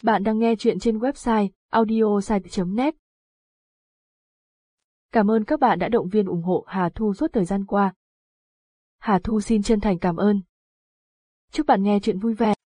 Bạn đang nghe chuyện trên website audiosite.net. Cảm ơn các bạn đã động viên ủng hộ Hà Thu suốt thời gian qua. Hà Thu xin chân thành cảm ơn. Chúc bạn nghe chuyện vui vẻ.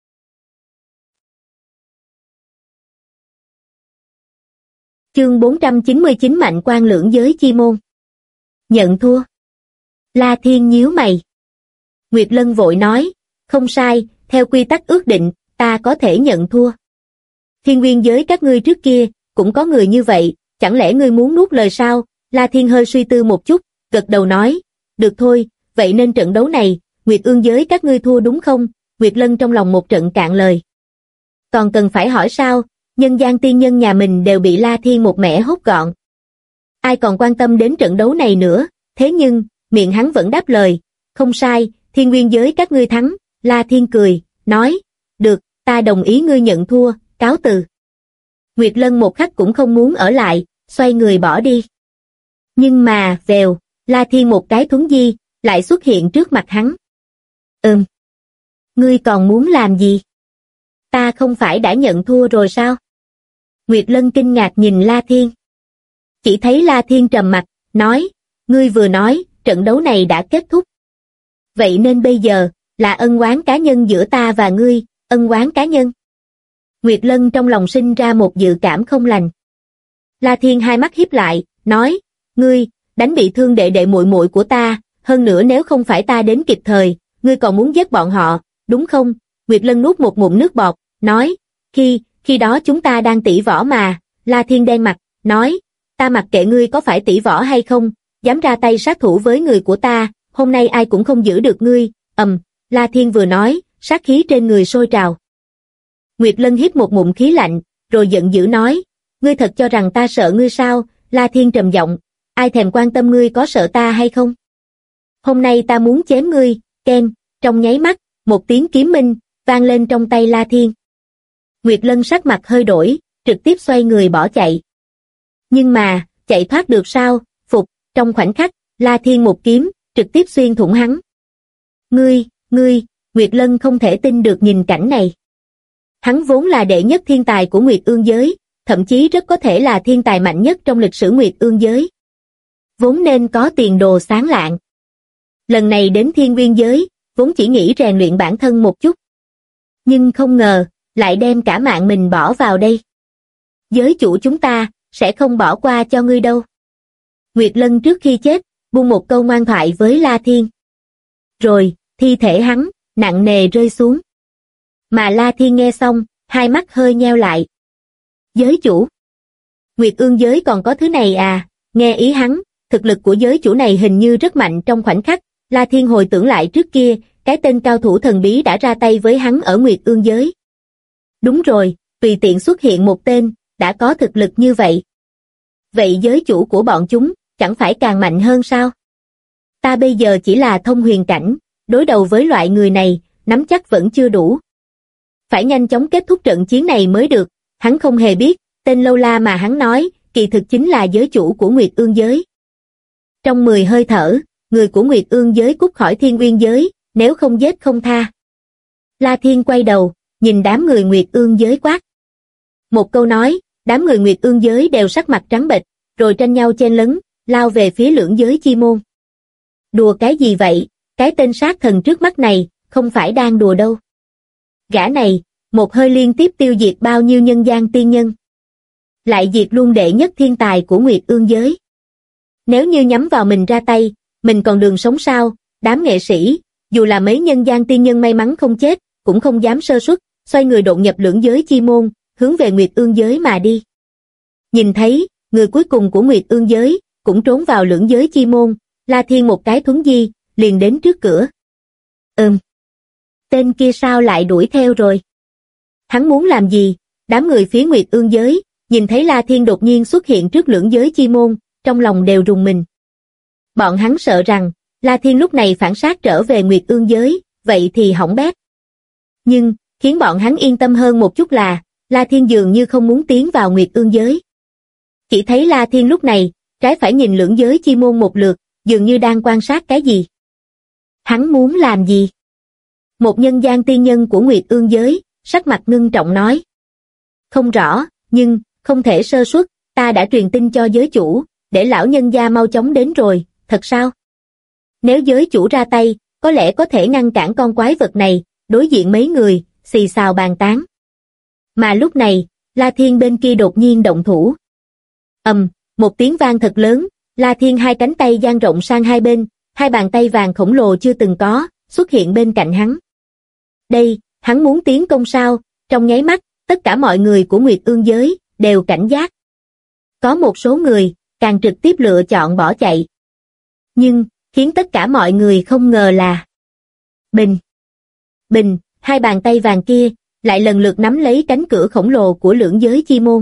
Chương 499 Mạnh Quan lưỡng giới chi môn. Nhận thua. La Thiên nhíu mày. Nguyệt Lân vội nói, không sai, theo quy tắc ước định, ta có thể nhận thua. Thiên nguyên giới các ngươi trước kia, cũng có người như vậy, chẳng lẽ ngươi muốn nuốt lời sao? La Thiên hơi suy tư một chút, gật đầu nói, được thôi, vậy nên trận đấu này, Nguyệt Ương giới các ngươi thua đúng không? Nguyệt Lân trong lòng một trận cạn lời. Còn cần phải hỏi sao, nhân gian tiên nhân nhà mình đều bị La Thiên một mẻ hốt gọn. Ai còn quan tâm đến trận đấu này nữa, thế nhưng, miệng hắn vẫn đáp lời, không sai, thiên nguyên giới các ngươi thắng. La Thiên cười, nói, được, ta đồng ý ngươi nhận thua, cáo từ. Nguyệt Lân một khắc cũng không muốn ở lại, xoay người bỏ đi. Nhưng mà, vèo, La Thiên một cái thuấn di, lại xuất hiện trước mặt hắn. Ngươi còn muốn làm gì? Ta không phải đã nhận thua rồi sao? Nguyệt Lân kinh ngạc nhìn La Thiên. Chỉ thấy La Thiên trầm mặt, nói, ngươi vừa nói, trận đấu này đã kết thúc. Vậy nên bây giờ, là ân oán cá nhân giữa ta và ngươi, ân oán cá nhân. Nguyệt Lân trong lòng sinh ra một dự cảm không lành. La Thiên hai mắt híp lại, nói, ngươi, đánh bị thương đệ đệ muội muội của ta, hơn nữa nếu không phải ta đến kịp thời, ngươi còn muốn giết bọn họ, đúng không? Nguyệt Lân nuốt một ngụm nước bọt, nói, khi đó chúng ta đang tỉ võ mà. La Thiên đen mặt, nói, ta mặc kệ ngươi có phải tỉ võ hay không, dám ra tay sát thủ với người của ta, hôm nay ai cũng không giữ được ngươi. La Thiên vừa nói, sát khí trên người sôi trào. Nguyệt Lân hít một ngụm khí lạnh, rồi giận dữ nói, ngươi thật cho rằng ta sợ ngươi sao? La Thiên trầm giọng, ai thèm quan tâm ngươi có sợ ta hay không? Hôm nay ta muốn chém ngươi, keng, trong nháy mắt, một tiếng kiếm minh, vang lên trong tay La Thiên. Nguyệt Lân sắc mặt hơi đổi, trực tiếp xoay người bỏ chạy. Nhưng mà, chạy thoát được sao? Phục, trong khoảnh khắc, La Thiên một kiếm, trực tiếp xuyên thủng hắn. Ngươi, Nguyệt Lân không thể tin được nhìn cảnh này. Hắn vốn là đệ nhất thiên tài của Nguyệt Ương giới, thậm chí rất có thể là thiên tài mạnh nhất trong lịch sử Nguyệt Ương giới. Vốn nên có tiền đồ sáng lạng. Lần này đến thiên nguyên giới, vốn chỉ nghĩ rèn luyện bản thân một chút. Nhưng không ngờ, lại đem cả mạng mình bỏ vào đây. Giới chủ chúng ta, sẽ không bỏ qua cho ngươi đâu. Nguyệt Lân trước khi chết, buông một câu ngoan thoại với La Thiên. Rồi, thi thể hắn, nặng nề rơi xuống. Mà La Thiên nghe xong, hai mắt hơi nheo lại. Giới chủ? Nguyệt Ương giới còn có thứ này à? Nghe ý hắn, thực lực của giới chủ này hình như rất mạnh. Trong khoảnh khắc, La Thiên hồi tưởng lại trước kia, cái tên cao thủ thần bí đã ra tay với hắn ở Nguyệt Ương giới. Đúng rồi, tùy tiện xuất hiện một tên, đã có thực lực như vậy. Vậy giới chủ của bọn chúng, chẳng phải càng mạnh hơn sao? Ta bây giờ chỉ là thông huyền cảnh, đối đầu với loại người này, nắm chắc vẫn chưa đủ. Phải nhanh chóng kết thúc trận chiến này mới được. Hắn không hề biết, tên lâu la mà hắn nói, kỳ thực chính là giới chủ của Nguyệt Ương giới. Trong 10 hơi thở, người của Nguyệt Ương giới cút khỏi thiên nguyên giới, nếu không giết không tha. La Thiên quay đầu, nhìn đám người Nguyệt Ương giới quát. Một câu nói, đám người Nguyệt Ương giới đều sắc mặt trắng bệch, rồi tranh nhau chen lấn, lao về phía lưỡng giới chi môn. Đùa cái gì vậy? Cái tên sát thần trước mắt này, không phải đang đùa đâu. Gã này, một hơi liên tiếp tiêu diệt bao nhiêu nhân gian tiên nhân. Lại diệt luôn đệ nhất thiên tài của Nguyệt Ương giới. Nếu như nhắm vào mình ra tay, mình còn đường sống sao? Đám nghệ sĩ, dù là mấy nhân gian tiên nhân may mắn không chết, cũng không dám sơ suất, xoay người đột nhập lưỡng giới chi môn, hướng về Nguyệt Ương giới mà đi. Nhìn thấy, người cuối cùng của Nguyệt Ương giới, cũng trốn vào lưỡng giới chi môn, La Thiên một cái thuấn di, liền đến trước cửa. Tên kia sao lại đuổi theo rồi? Hắn muốn làm gì? Đám người phía Nguyệt Ương giới, nhìn thấy La Thiên đột nhiên xuất hiện trước lưỡng giới chi môn, trong lòng đều rùng mình. Bọn hắn sợ rằng, La Thiên lúc này phản sát trở về Nguyệt Ương giới, vậy thì hỏng bét. Nhưng, khiến bọn hắn yên tâm hơn một chút là, La Thiên dường như không muốn tiến vào Nguyệt Ương giới. Chỉ thấy La Thiên lúc này, trái phải nhìn lưỡng giới chi môn một lượt, dường như đang quan sát cái gì. Hắn muốn làm gì? Một nhân gian tiên nhân của Nguyệt Ương giới, sắc mặt ngưng trọng nói. Không rõ, nhưng, không thể sơ suất, ta đã truyền tin cho giới chủ, để lão nhân gia mau chóng đến rồi, thật sao? Nếu giới chủ ra tay, có lẽ có thể ngăn cản con quái vật này, đối diện mấy người, xì xào bàn tán. Mà lúc này, La Thiên bên kia đột nhiên động thủ. Một tiếng vang thật lớn, La Thiên hai cánh tay dang rộng sang hai bên, hai bàn tay vàng khổng lồ chưa từng có, xuất hiện bên cạnh hắn. Đây, hắn muốn tiến công sao? Trong nháy mắt, tất cả mọi người của Nguyệt Ương giới, đều cảnh giác. Có một số người, càng trực tiếp lựa chọn bỏ chạy. Nhưng, khiến tất cả mọi người không ngờ là Bình, hai bàn tay vàng kia, lại lần lượt nắm lấy cánh cửa khổng lồ của lưỡng giới chi môn.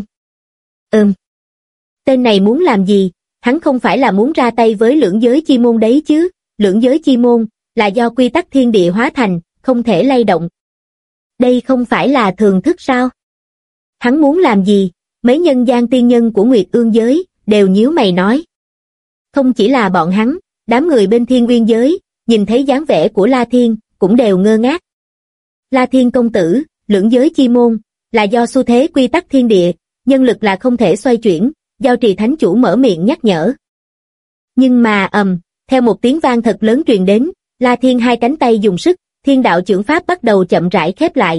Tên này muốn làm gì? Hắn không phải là muốn ra tay với lưỡng giới chi môn đấy chứ? Lưỡng giới chi môn, là do quy tắc thiên địa hóa thành, không thể lay động. Đây không phải là thường thức sao? Hắn muốn làm gì? Mấy nhân gian tiên nhân của Nguyệt Ương giới, đều nhíu mày nói. Không chỉ là bọn hắn, đám người bên Thiên Uyên giới, nhìn thấy dáng vẻ của La Thiên, cũng đều ngơ ngác. La Thiên công tử, lưỡng giới chi môn, là do xu thế quy tắc thiên địa, nhân lực là không thể xoay chuyển, Giao Trì Thánh Chủ mở miệng nhắc nhở. Nhưng mà theo một tiếng vang thật lớn truyền đến, La Thiên hai cánh tay dùng sức, thiên đạo chưởng pháp bắt đầu chậm rãi khép lại.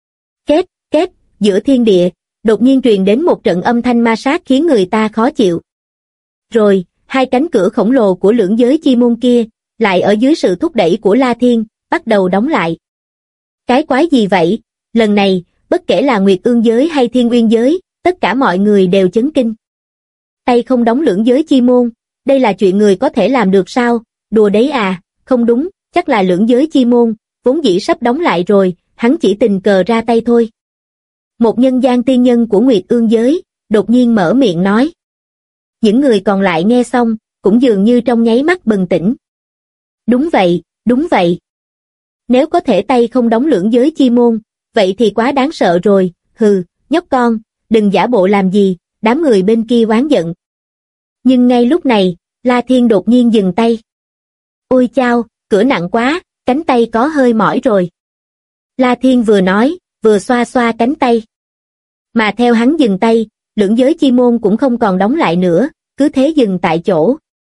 Két, giữa thiên địa, đột nhiên truyền đến một trận âm thanh ma sát khiến người ta khó chịu. Rồi, hai cánh cửa khổng lồ của lưỡng giới chi môn kia, lại ở dưới sự thúc đẩy của La Thiên, bắt đầu đóng lại. Cái quái gì vậy? Lần này, bất kể là Nguyệt Ương giới hay Thiên Uyên giới, tất cả mọi người đều chấn kinh. Tay không đóng lưỡng giới chi môn, đây là chuyện người có thể làm được sao? Đùa đấy à? Không đúng, chắc là lưỡng giới chi môn, vốn dĩ sắp đóng lại rồi, hắn chỉ tình cờ ra tay thôi. Một nhân gian tiên nhân của Nguyệt Ương giới, đột nhiên mở miệng nói. Những người còn lại nghe xong, cũng dường như trong nháy mắt bừng tỉnh. Đúng vậy. Nếu có thể tay không đóng lưỡng giới chi môn, vậy thì quá đáng sợ rồi, hừ, nhóc con, đừng giả bộ làm gì, đám người bên kia oán giận. Nhưng ngay lúc này, La Thiên đột nhiên dừng tay. Ôi chao, cửa nặng quá, cánh tay có hơi mỏi rồi. La Thiên vừa nói, vừa xoa xoa cánh tay. Mà theo hắn dừng tay, lưỡng giới chi môn cũng không còn đóng lại nữa, cứ thế dừng tại chỗ.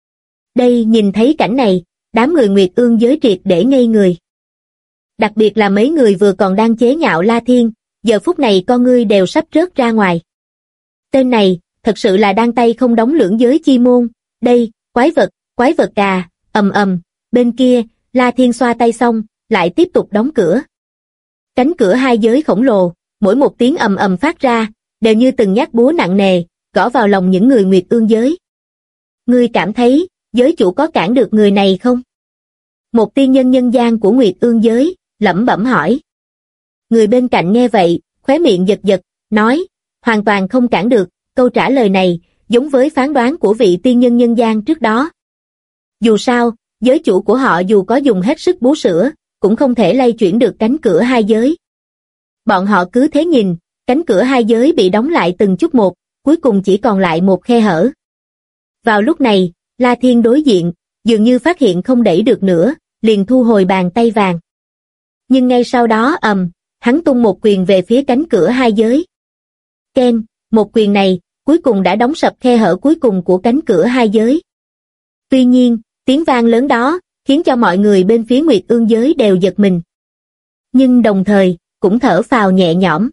Đây nhìn thấy cảnh này, đám người Nguyệt Ương giới triệt để ngây người. Đặc biệt là mấy người vừa còn đang chế nhạo La Thiên, giờ phút này con ngươi đều sắp rớt ra ngoài. Tên này, thật sự là đang tay không đóng lưỡng giới chi môn, đây, quái vật à, bên kia, La Thiên xoa tay xong, lại tiếp tục đóng cửa. Cánh cửa hai giới khổng lồ, mỗi một tiếng phát ra, đều như từng nhát búa nặng nề, gõ vào lòng những người Nguyệt Ương giới. Ngươi cảm thấy, giới chủ có cản được người này không? Một tiên nhân nhân gian của Nguyệt Ương giới, lẩm bẩm hỏi. Người bên cạnh nghe vậy, khóe miệng giật, nói, hoàn toàn không cản được, câu trả lời này, giống với phán đoán của vị tiên nhân nhân gian trước đó. Dù sao, giới chủ của họ dù có dùng hết sức bú sữa, cũng không thể lay chuyển được cánh cửa hai giới. Bọn họ cứ thế nhìn, cánh cửa hai giới bị đóng lại từng chút một, cuối cùng chỉ còn lại một khe hở. Vào lúc này, La Thiên đối diện, dường như phát hiện không đẩy được nữa, liền thu hồi bàn tay vàng. Nhưng ngay sau đó hắn tung một quyền về phía cánh cửa hai giới. Keng, một quyền này, cuối cùng đã đóng sập khe hở cuối cùng của cánh cửa hai giới. Tuy nhiên, tiếng vang lớn đó, khiến cho mọi người bên phía Nguyệt Ương giới đều giật mình. Nhưng đồng thời, cũng thở phào nhẹ nhõm.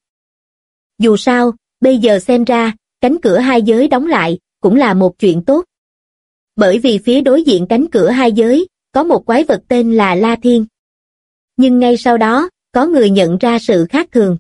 Dù sao, bây giờ xem ra, cánh cửa hai giới đóng lại, cũng là một chuyện tốt. Bởi vì phía đối diện cánh cửa hai giới, có một quái vật tên là La Thiên. Nhưng ngay sau đó, có người nhận ra sự khác thường.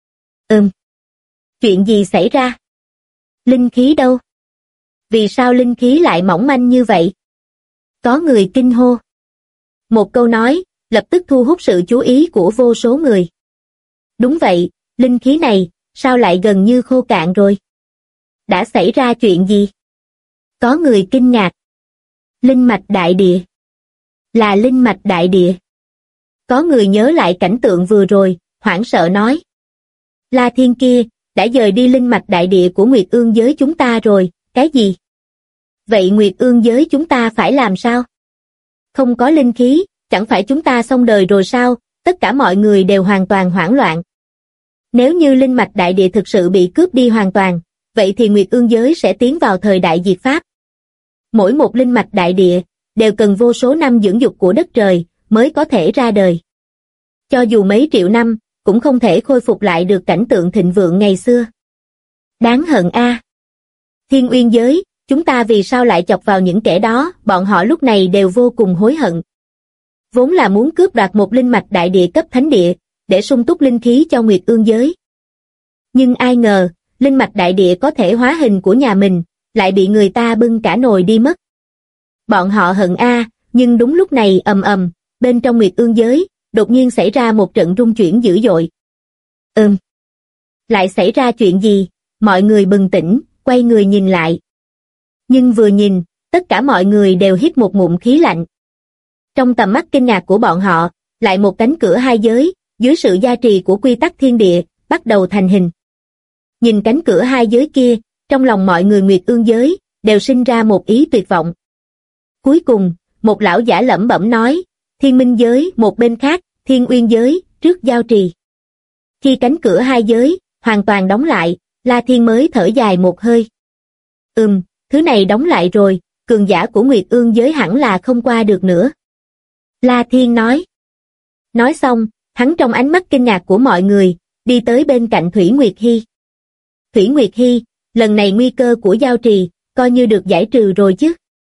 Chuyện gì xảy ra? Linh khí đâu? Vì sao linh khí lại mỏng manh như vậy? Có người kinh hô. Một câu nói, lập tức thu hút sự chú ý của vô số người. Đúng vậy, linh khí này, sao lại gần như khô cạn rồi? Đã xảy ra chuyện gì? Có người kinh ngạc. Linh mạch đại địa. Là linh mạch đại địa. Có người nhớ lại cảnh tượng vừa rồi, hoảng sợ nói. La Thiên kia, đã dời đi linh mạch đại địa của Nguyệt Ương giới chúng ta rồi, cái gì? Vậy Nguyệt Ương giới chúng ta phải làm sao? Không có linh khí, chẳng phải chúng ta xong đời rồi sao? Tất cả mọi người đều hoàn toàn hoảng loạn. Nếu như linh mạch đại địa thực sự bị cướp đi hoàn toàn, vậy thì Nguyệt Ương giới sẽ tiến vào thời đại diệt pháp. Mỗi một linh mạch đại địa đều cần vô số năm dưỡng dục của đất trời mới có thể ra đời. Cho dù mấy triệu năm, cũng không thể khôi phục lại được cảnh tượng thịnh vượng ngày xưa. Đáng hận a. Thiên Uyên giới, chúng ta vì sao lại chọc vào những kẻ đó, bọn họ lúc này đều vô cùng hối hận. Vốn là muốn cướp đoạt một linh mạch đại địa cấp thánh địa, để sung túc linh khí cho Nguyệt Ương giới. Nhưng ai ngờ, linh mạch đại địa có thể hóa hình của nhà mình, lại bị người ta bưng cả nồi đi mất. Bọn họ hận a, nhưng đúng lúc này ầm ầm, bên trong Nguyệt Ương giới, đột nhiên xảy ra một trận rung chuyển dữ dội. Lại xảy ra chuyện gì? Mọi người bừng tỉnh, quay người nhìn lại. Nhưng vừa nhìn, tất cả mọi người đều hít một ngụm khí lạnh. Trong tầm mắt kinh ngạc của bọn họ, lại một cánh cửa hai giới, dưới sự gia trì của quy tắc thiên địa, bắt đầu thành hình. Nhìn cánh cửa hai giới kia, trong lòng mọi người Nguyệt Ương giới, đều sinh ra một ý tuyệt vọng. Cuối cùng, một lão giả lẩm bẩm nói, Thiên Minh giới một bên khác, Thiên Uyên giới, trước giao trì. Khi cánh cửa hai giới, hoàn toàn đóng lại, La Thiên mới thở dài một hơi. Thứ này đóng lại rồi, cường giả của Nguyệt Ương giới hẳn là không qua được nữa. La Thiên nói. Nói xong, hắn trong ánh mắt kinh ngạc của mọi người, đi tới bên cạnh Thủy Nguyệt Hy. Thủy Nguyệt Hy, lần này nguy cơ của giao trì, coi như được giải trừ rồi chứ?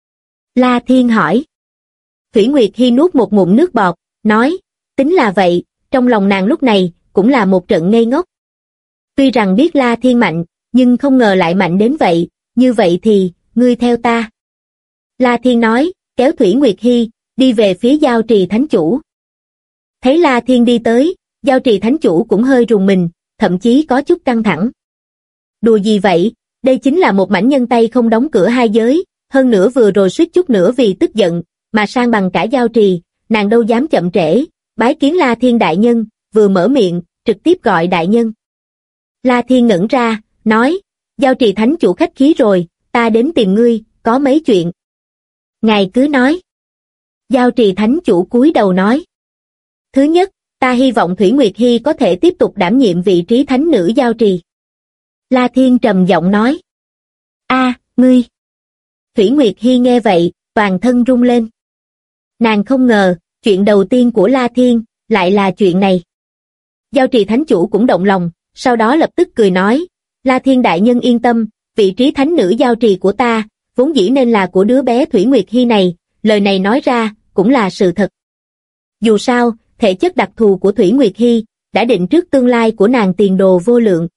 La Thiên hỏi. Thủy Nguyệt Hy nuốt một ngụm nước bọt, nói, tính là vậy, trong lòng nàng lúc này, cũng là một trận ngây ngốc. Tuy rằng biết La Thiên mạnh, nhưng không ngờ lại mạnh đến vậy, như vậy thì, ngươi theo ta. La Thiên nói, kéo Thủy Nguyệt Hy, đi về phía giao trì thánh chủ. Thấy La Thiên đi tới, giao trì thánh chủ cũng hơi rùng mình, thậm chí có chút căng thẳng. Đùa gì vậy, đây chính là một mảnh nhân tay không đóng cửa hai giới, hơn nữa vừa rồi suýt chút nữa vì tức giận, mà sang bằng cả giao trì, nàng đâu dám chậm trễ, bái kiến La Thiên đại nhân, vừa mở miệng, trực tiếp gọi đại nhân. La Thiên ngẩn ra, nói, giao trì thánh chủ khách khí rồi, ta đến tìm ngươi, có mấy chuyện. Ngài cứ nói. Giao trì thánh chủ cúi đầu nói. Thứ nhất, ta hy vọng Thủy Nguyệt Hy có thể tiếp tục đảm nhiệm vị trí thánh nữ giao trì. La Thiên trầm giọng nói. Ngươi. Thủy Nguyệt Hy nghe vậy, toàn thân rung lên. Nàng không ngờ, chuyện đầu tiên của La Thiên, lại là chuyện này. Giao trì thánh chủ cũng động lòng, sau đó lập tức cười nói, La Thiên đại nhân yên tâm, vị trí thánh nữ giao trì của ta, vốn dĩ nên là của đứa bé Thủy Nguyệt Hy này, lời này nói ra, cũng là sự thật. Dù sao, thể chất đặc thù của Thủy Nguyệt Hy, đã định trước tương lai của nàng tiền đồ vô lượng.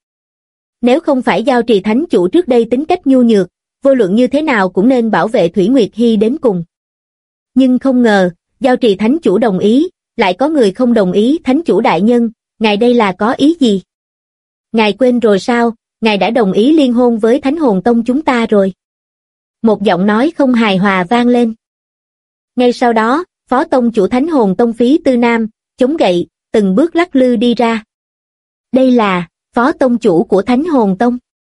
Nếu không phải giao trì thánh chủ trước đây tính cách nhu nhược, vô luận như thế nào cũng nên bảo vệ Thủy Nguyệt Hy đến cùng. Nhưng không ngờ, giao trì thánh chủ đồng ý, lại có người không đồng ý. Thánh chủ đại nhân, ngài đây là có ý gì? Ngài quên rồi sao, ngài đã đồng ý liên hôn với Thánh Hồn Tông chúng ta rồi. Một giọng nói không hài hòa vang lên. Ngay sau đó, phó tông chủ Thánh Hồn Tông Phí Tư Nam, chống gậy, từng bước lắc lư đi ra. Đây là, phó tông chủ của Thánh Hồn Tông.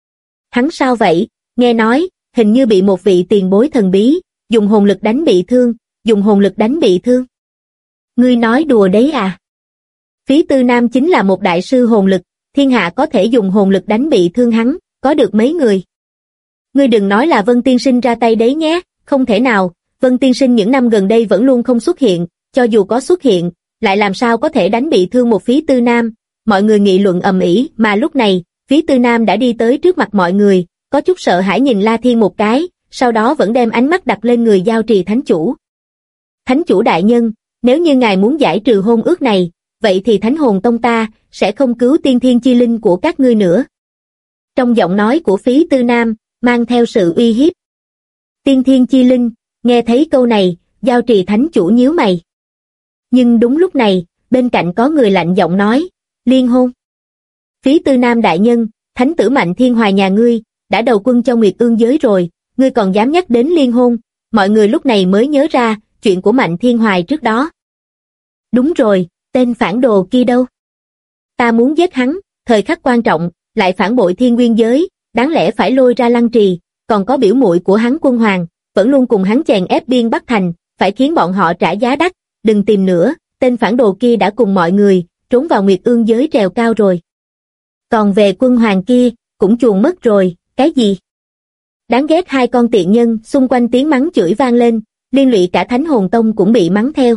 Hắn sao vậy, nghe nói, hình như bị một vị tiền bối thần bí, dùng hồn lực đánh bị thương, dùng hồn lực đánh bị thương. Ngươi nói đùa đấy à? Phí Tư Nam chính là một đại sư hồn lực, thiên hạ có thể dùng hồn lực đánh bị thương hắn, có được mấy người. Ngươi đừng nói là Vân Tiên Sinh ra tay đấy nhé, không thể nào, Vân Tiên Sinh những năm gần đây vẫn luôn không xuất hiện, cho dù có xuất hiện, lại làm sao có thể đánh bị thương một Phí Tư Nam. Mọi người nghị luận ầm ĩ, mà lúc này, Phí Tư Nam đã đi tới trước mặt mọi người, có chút sợ hãi nhìn La Thiên một cái, sau đó vẫn đem ánh mắt đặt lên người giao trì thánh chủ. Thánh chủ đại nhân, nếu như ngài muốn giải trừ hôn ước này, vậy thì Thánh Hồn Tông ta sẽ không cứu tiên thiên chi linh của các ngươi nữa. Trong giọng nói của Phí Tư Nam, mang theo sự uy hiếp. Tiên thiên chi linh, nghe thấy câu này, giao trì thánh chủ nhíu mày. Nhưng đúng lúc này, bên cạnh có người lạnh giọng nói, liên hôn. Phí Tư Nam đại nhân, thánh tử Mạnh Thiên Hoài nhà ngươi, đã đầu quân cho Nguyệt Ương giới rồi, ngươi còn dám nhắc đến liên hôn. Mọi người lúc này mới nhớ ra, chuyện của Mạnh Thiên Hoài trước đó. Đúng rồi, tên phản đồ kia đâu? Ta muốn giết hắn, thời khắc quan trọng, lại phản bội Thiên Nguyên giới, đáng lẽ phải lôi ra lăng trì, còn có biểu muội của hắn Quân Hoàng, vẫn luôn cùng hắn chèn ép biên Bắc Thành, phải khiến bọn họ trả giá đắt, đừng tìm nữa, tên phản đồ kia đã cùng mọi người, trốn vào Nguyệt Ương giới trèo cao rồi. Còn về quân hoàng kia, cũng chuồn mất rồi, cái gì? Đáng ghét hai con tiện nhân, xung quanh tiếng mắng chửi vang lên, liên lụy cả Thánh Hồn Tông cũng bị mắng theo.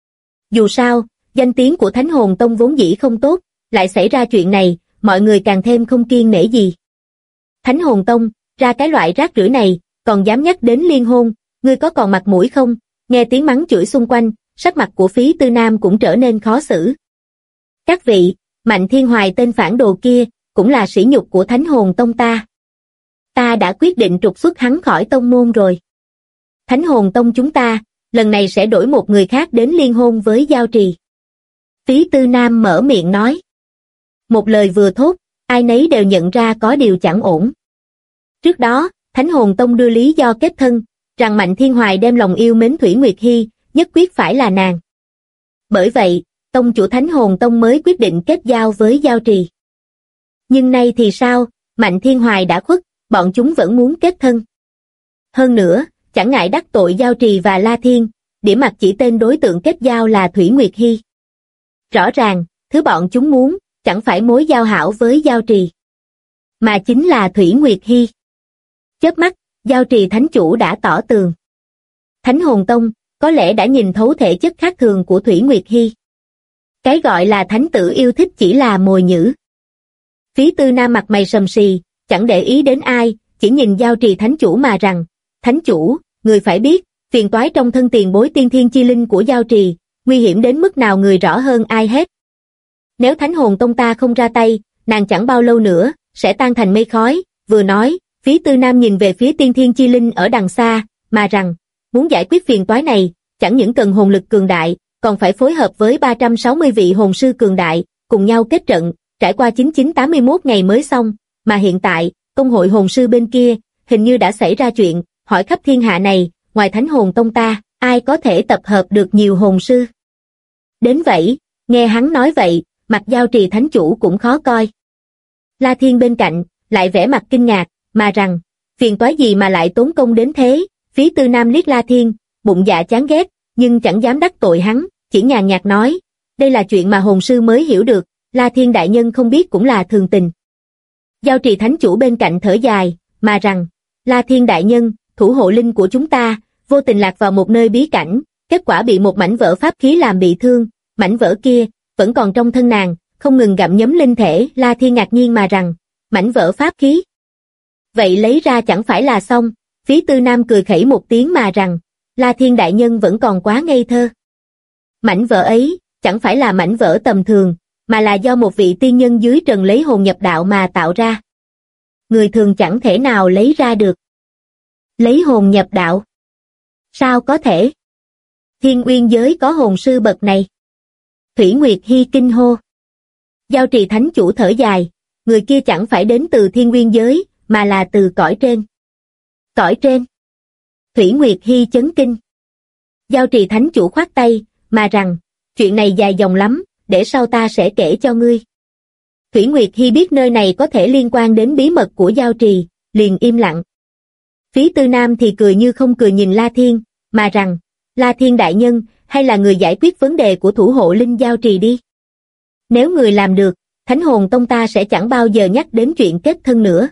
Dù sao, danh tiếng của Thánh Hồn Tông vốn dĩ không tốt, lại xảy ra chuyện này, mọi người càng thêm không kiêng nể gì. Thánh Hồn Tông, ra cái loại rác rưởi này, còn dám nhắc đến liên hôn, ngươi có còn mặt mũi không? Nghe tiếng mắng chửi xung quanh, sắc mặt của Phí Tư Nam cũng trở nên khó xử. Các vị, Mạnh Thiên Hoài tên phản đồ kia, cũng là sỉ nhục của Thánh Hồn Tông ta. Ta đã quyết định trục xuất hắn khỏi tông môn rồi. Thánh Hồn Tông chúng ta, lần này sẽ đổi một người khác đến liên hôn với Giao Trì. Phí Tư Nam mở miệng nói. Một lời vừa thốt, ai nấy đều nhận ra có điều chẳng ổn. Trước đó, Thánh Hồn Tông đưa lý do kết thân, rằng Mạnh Thiên Hoài đem lòng yêu mến Thủy Nguyệt Hy, nhất quyết phải là nàng. Bởi vậy, tông chủ Thánh Hồn Tông mới quyết định kết giao với Giao Trì. Nhưng nay thì sao, Mạnh Thiên Hoài đã khuất, bọn chúng vẫn muốn kết thân. Hơn nữa, chẳng ngại đắc tội Giao Trì và La Thiên, điểm mặt chỉ tên đối tượng kết giao là Thủy Nguyệt Hy. Rõ ràng, thứ bọn chúng muốn, chẳng phải mối giao hảo với Giao Trì, mà chính là Thủy Nguyệt Hy. Chớp mắt, Giao Trì thánh chủ đã tỏ tường. Thánh Hồn Tông, có lẽ đã nhìn thấu thể chất khác thường của Thủy Nguyệt Hy. Cái gọi là thánh tử yêu thích chỉ là mồi nhử. Phí Tư Nam mặt mày sầm sì, chẳng để ý đến ai, chỉ nhìn Giao Trì thánh chủ mà rằng, thánh chủ, người phải biết, phiền toái trong thân tiền bối tiên thiên chi linh của Giao Trì, nguy hiểm đến mức nào người rõ hơn ai hết. Nếu Thánh Hồn Tông ta không ra tay, nàng chẳng bao lâu nữa, sẽ tan thành mây khói. Vừa nói, Phí Tư Nam nhìn về phía tiên thiên chi linh ở đằng xa, mà rằng, muốn giải quyết phiền toái này, chẳng những cần hồn lực cường đại, còn phải phối hợp với 360 vị hồn sư cường đại, cùng nhau kết trận, trải qua 9981 ngày mới xong, mà hiện tại, công hội hồn sư bên kia, hình như đã xảy ra chuyện, hỏi khắp thiên hạ này, ngoài Thánh Hồn Tông ta, ai có thể tập hợp được nhiều hồn sư? Đến vậy, nghe hắn nói vậy, mặt Giao Trì thánh chủ cũng khó coi. La Thiên bên cạnh, lại vẻ mặt kinh ngạc, mà rằng, phiền toái gì mà lại tốn công đến thế? Phí Tư Nam liếc La Thiên, bụng dạ chán ghét, nhưng chẳng dám đắc tội hắn, chỉ nhàn nhạt nói, đây là chuyện mà hồn sư mới hiểu được, La Thiên đại nhân không biết cũng là thường tình. Giao Trì thánh chủ bên cạnh thở dài, mà rằng, La Thiên đại nhân, thủ hộ linh của chúng ta, vô tình lạc vào một nơi bí cảnh, kết quả bị một mảnh vỡ pháp khí làm bị thương, mảnh vỡ kia, vẫn còn trong thân nàng, không ngừng gặm nhấm linh thể. La Thiên ngạc nhiên mà rằng, mảnh vỡ pháp khí. Vậy lấy ra chẳng phải là xong? Phí Tư Nam cười khẩy một tiếng mà rằng, La Thiên đại nhân vẫn còn quá ngây thơ. Mảnh vỡ ấy, chẳng phải là mảnh vỡ tầm thường, mà là do một vị tiên nhân dưới trần lấy hồn nhập đạo mà tạo ra. Người thường chẳng thể nào lấy ra được. Lấy hồn nhập đạo? Sao có thể? Thiên Uyên giới có hồn sư bậc này. Thủy Nguyệt Hy kinh hô. Giao Trì thánh chủ thở dài, người kia chẳng phải đến từ Thiên Uyên giới, mà là từ cõi trên. Cõi trên? Thủy Nguyệt Hy chấn kinh. Giao Trì thánh chủ khoát tay, mà rằng, chuyện này dài dòng lắm, để sau ta sẽ kể cho ngươi. Thủy Nguyệt Hy biết nơi này có thể liên quan đến bí mật của Giao Trì, liền im lặng. Phí Tư Nam thì cười như không cười nhìn La Thiên, mà rằng, La Thiên đại nhân, hay là người giải quyết vấn đề của thủ hộ linh Giao Trì đi. Nếu người làm được, Thánh Hồn Tông ta sẽ chẳng bao giờ nhắc đến chuyện kết thân nữa.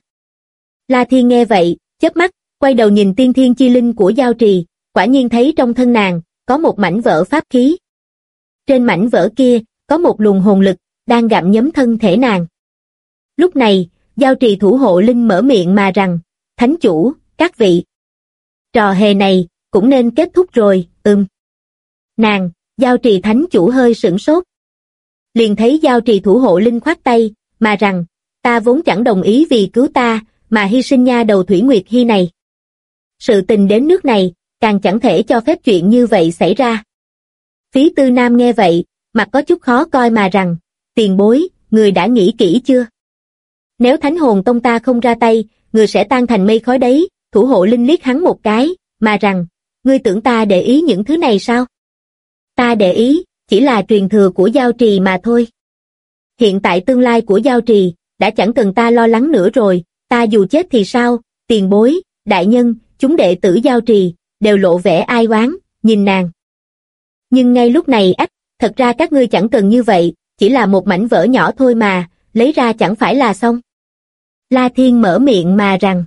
La Thiên nghe vậy, chớp mắt, quay đầu nhìn tiên thiên chi linh của Giao Trì, quả nhiên thấy trong thân nàng, có một mảnh vỡ pháp khí. Trên mảnh vỡ kia, có một luồng hồn lực, đang gặm nhấm thân thể nàng. Lúc này, Giao Trì thủ hộ linh mở miệng mà rằng, thánh chủ, các vị. Trò hề này, cũng nên kết thúc rồi, Nàng, Giao Trì thánh chủ hơi sửng sốt. Liền thấy Giao Trì thủ hộ linh khoát tay, mà rằng, ta vốn chẳng đồng ý vì cứu ta, mà hy sinh nha đầu Thủy Nguyệt Hy này. Sự tình đến nước này, càng chẳng thể cho phép chuyện như vậy xảy ra. Phí Tư Nam nghe vậy, mặt có chút khó coi mà rằng, tiền bối, người đã nghĩ kỹ chưa? Nếu Thánh Hồn Tông ta không ra tay, người sẽ tan thành mây khói đấy. Thủ hộ linh liếc hắn một cái, mà rằng, ngươi tưởng ta để ý những thứ này sao? Ta để ý, chỉ là truyền thừa của Giao Trì mà thôi. Hiện tại tương lai của Giao Trì, đã chẳng cần ta lo lắng nữa rồi, ta dù chết thì sao? Tiền bối, đại nhân, chúng đệ tử Giao Trì, đều lộ vẻ ai oán, nhìn nàng. Nhưng ngay lúc này thật ra các ngươi chẳng cần như vậy, chỉ là một mảnh vỡ nhỏ thôi mà, lấy ra chẳng phải là xong. La Thiên mở miệng mà rằng.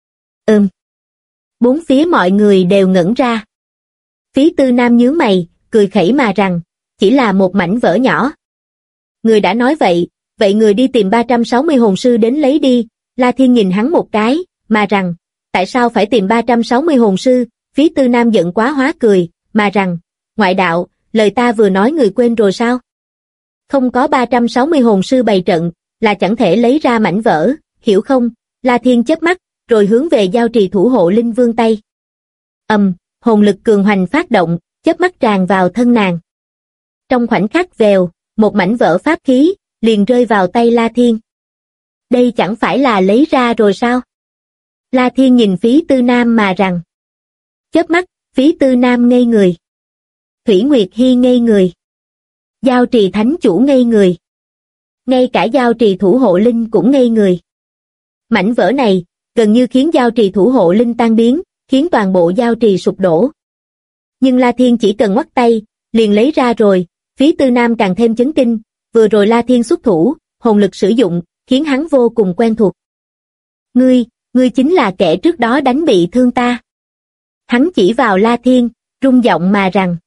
Bốn phía mọi người đều ngẩn ra. Phí Tư Nam nhướng mày, cười khẩy mà rằng, chỉ là một mảnh vỡ nhỏ. Người đã nói vậy, vậy người đi tìm 360 hồn sư đến lấy đi. La Thiên nhìn hắn một cái, mà rằng, tại sao phải tìm 360 hồn sư? Phí Tư Nam giận quá hóa cười, mà rằng, ngoại đạo, lời ta vừa nói người quên rồi sao? Không có 360 hồn sư bày trận, là chẳng thể lấy ra mảnh vỡ, hiểu không? La Thiên chớp mắt, rồi hướng về giao trì thủ hộ linh vươn tay. Hồn lực cường hoành phát động, chớp mắt tràn vào thân nàng. Trong khoảnh khắc vèo, một mảnh vỡ pháp khí, liền rơi vào tay La Thiên. Đây chẳng phải là lấy ra rồi sao? La Thiên nhìn Phí Tư Nam mà rằng. Chớp mắt, Phí Tư Nam ngây người. Thủy Nguyệt Hy ngây người. Giao trì thánh chủ ngây người. Ngay cả giao trì thủ hộ linh cũng ngây người. Mảnh vỡ này, gần như khiến giao trì thủ hộ linh tan biến, khiến toàn bộ giao trì sụp đổ. Nhưng La Thiên chỉ cần ngoắt tay, liền lấy ra rồi. Phí Tư Nam càng thêm chấn kinh, vừa rồi La Thiên xuất thủ, hồn lực sử dụng, khiến hắn vô cùng quen thuộc. Ngươi chính là kẻ trước đó đánh bị thương ta. Hắn chỉ vào La Thiên, rung giọng mà rằng.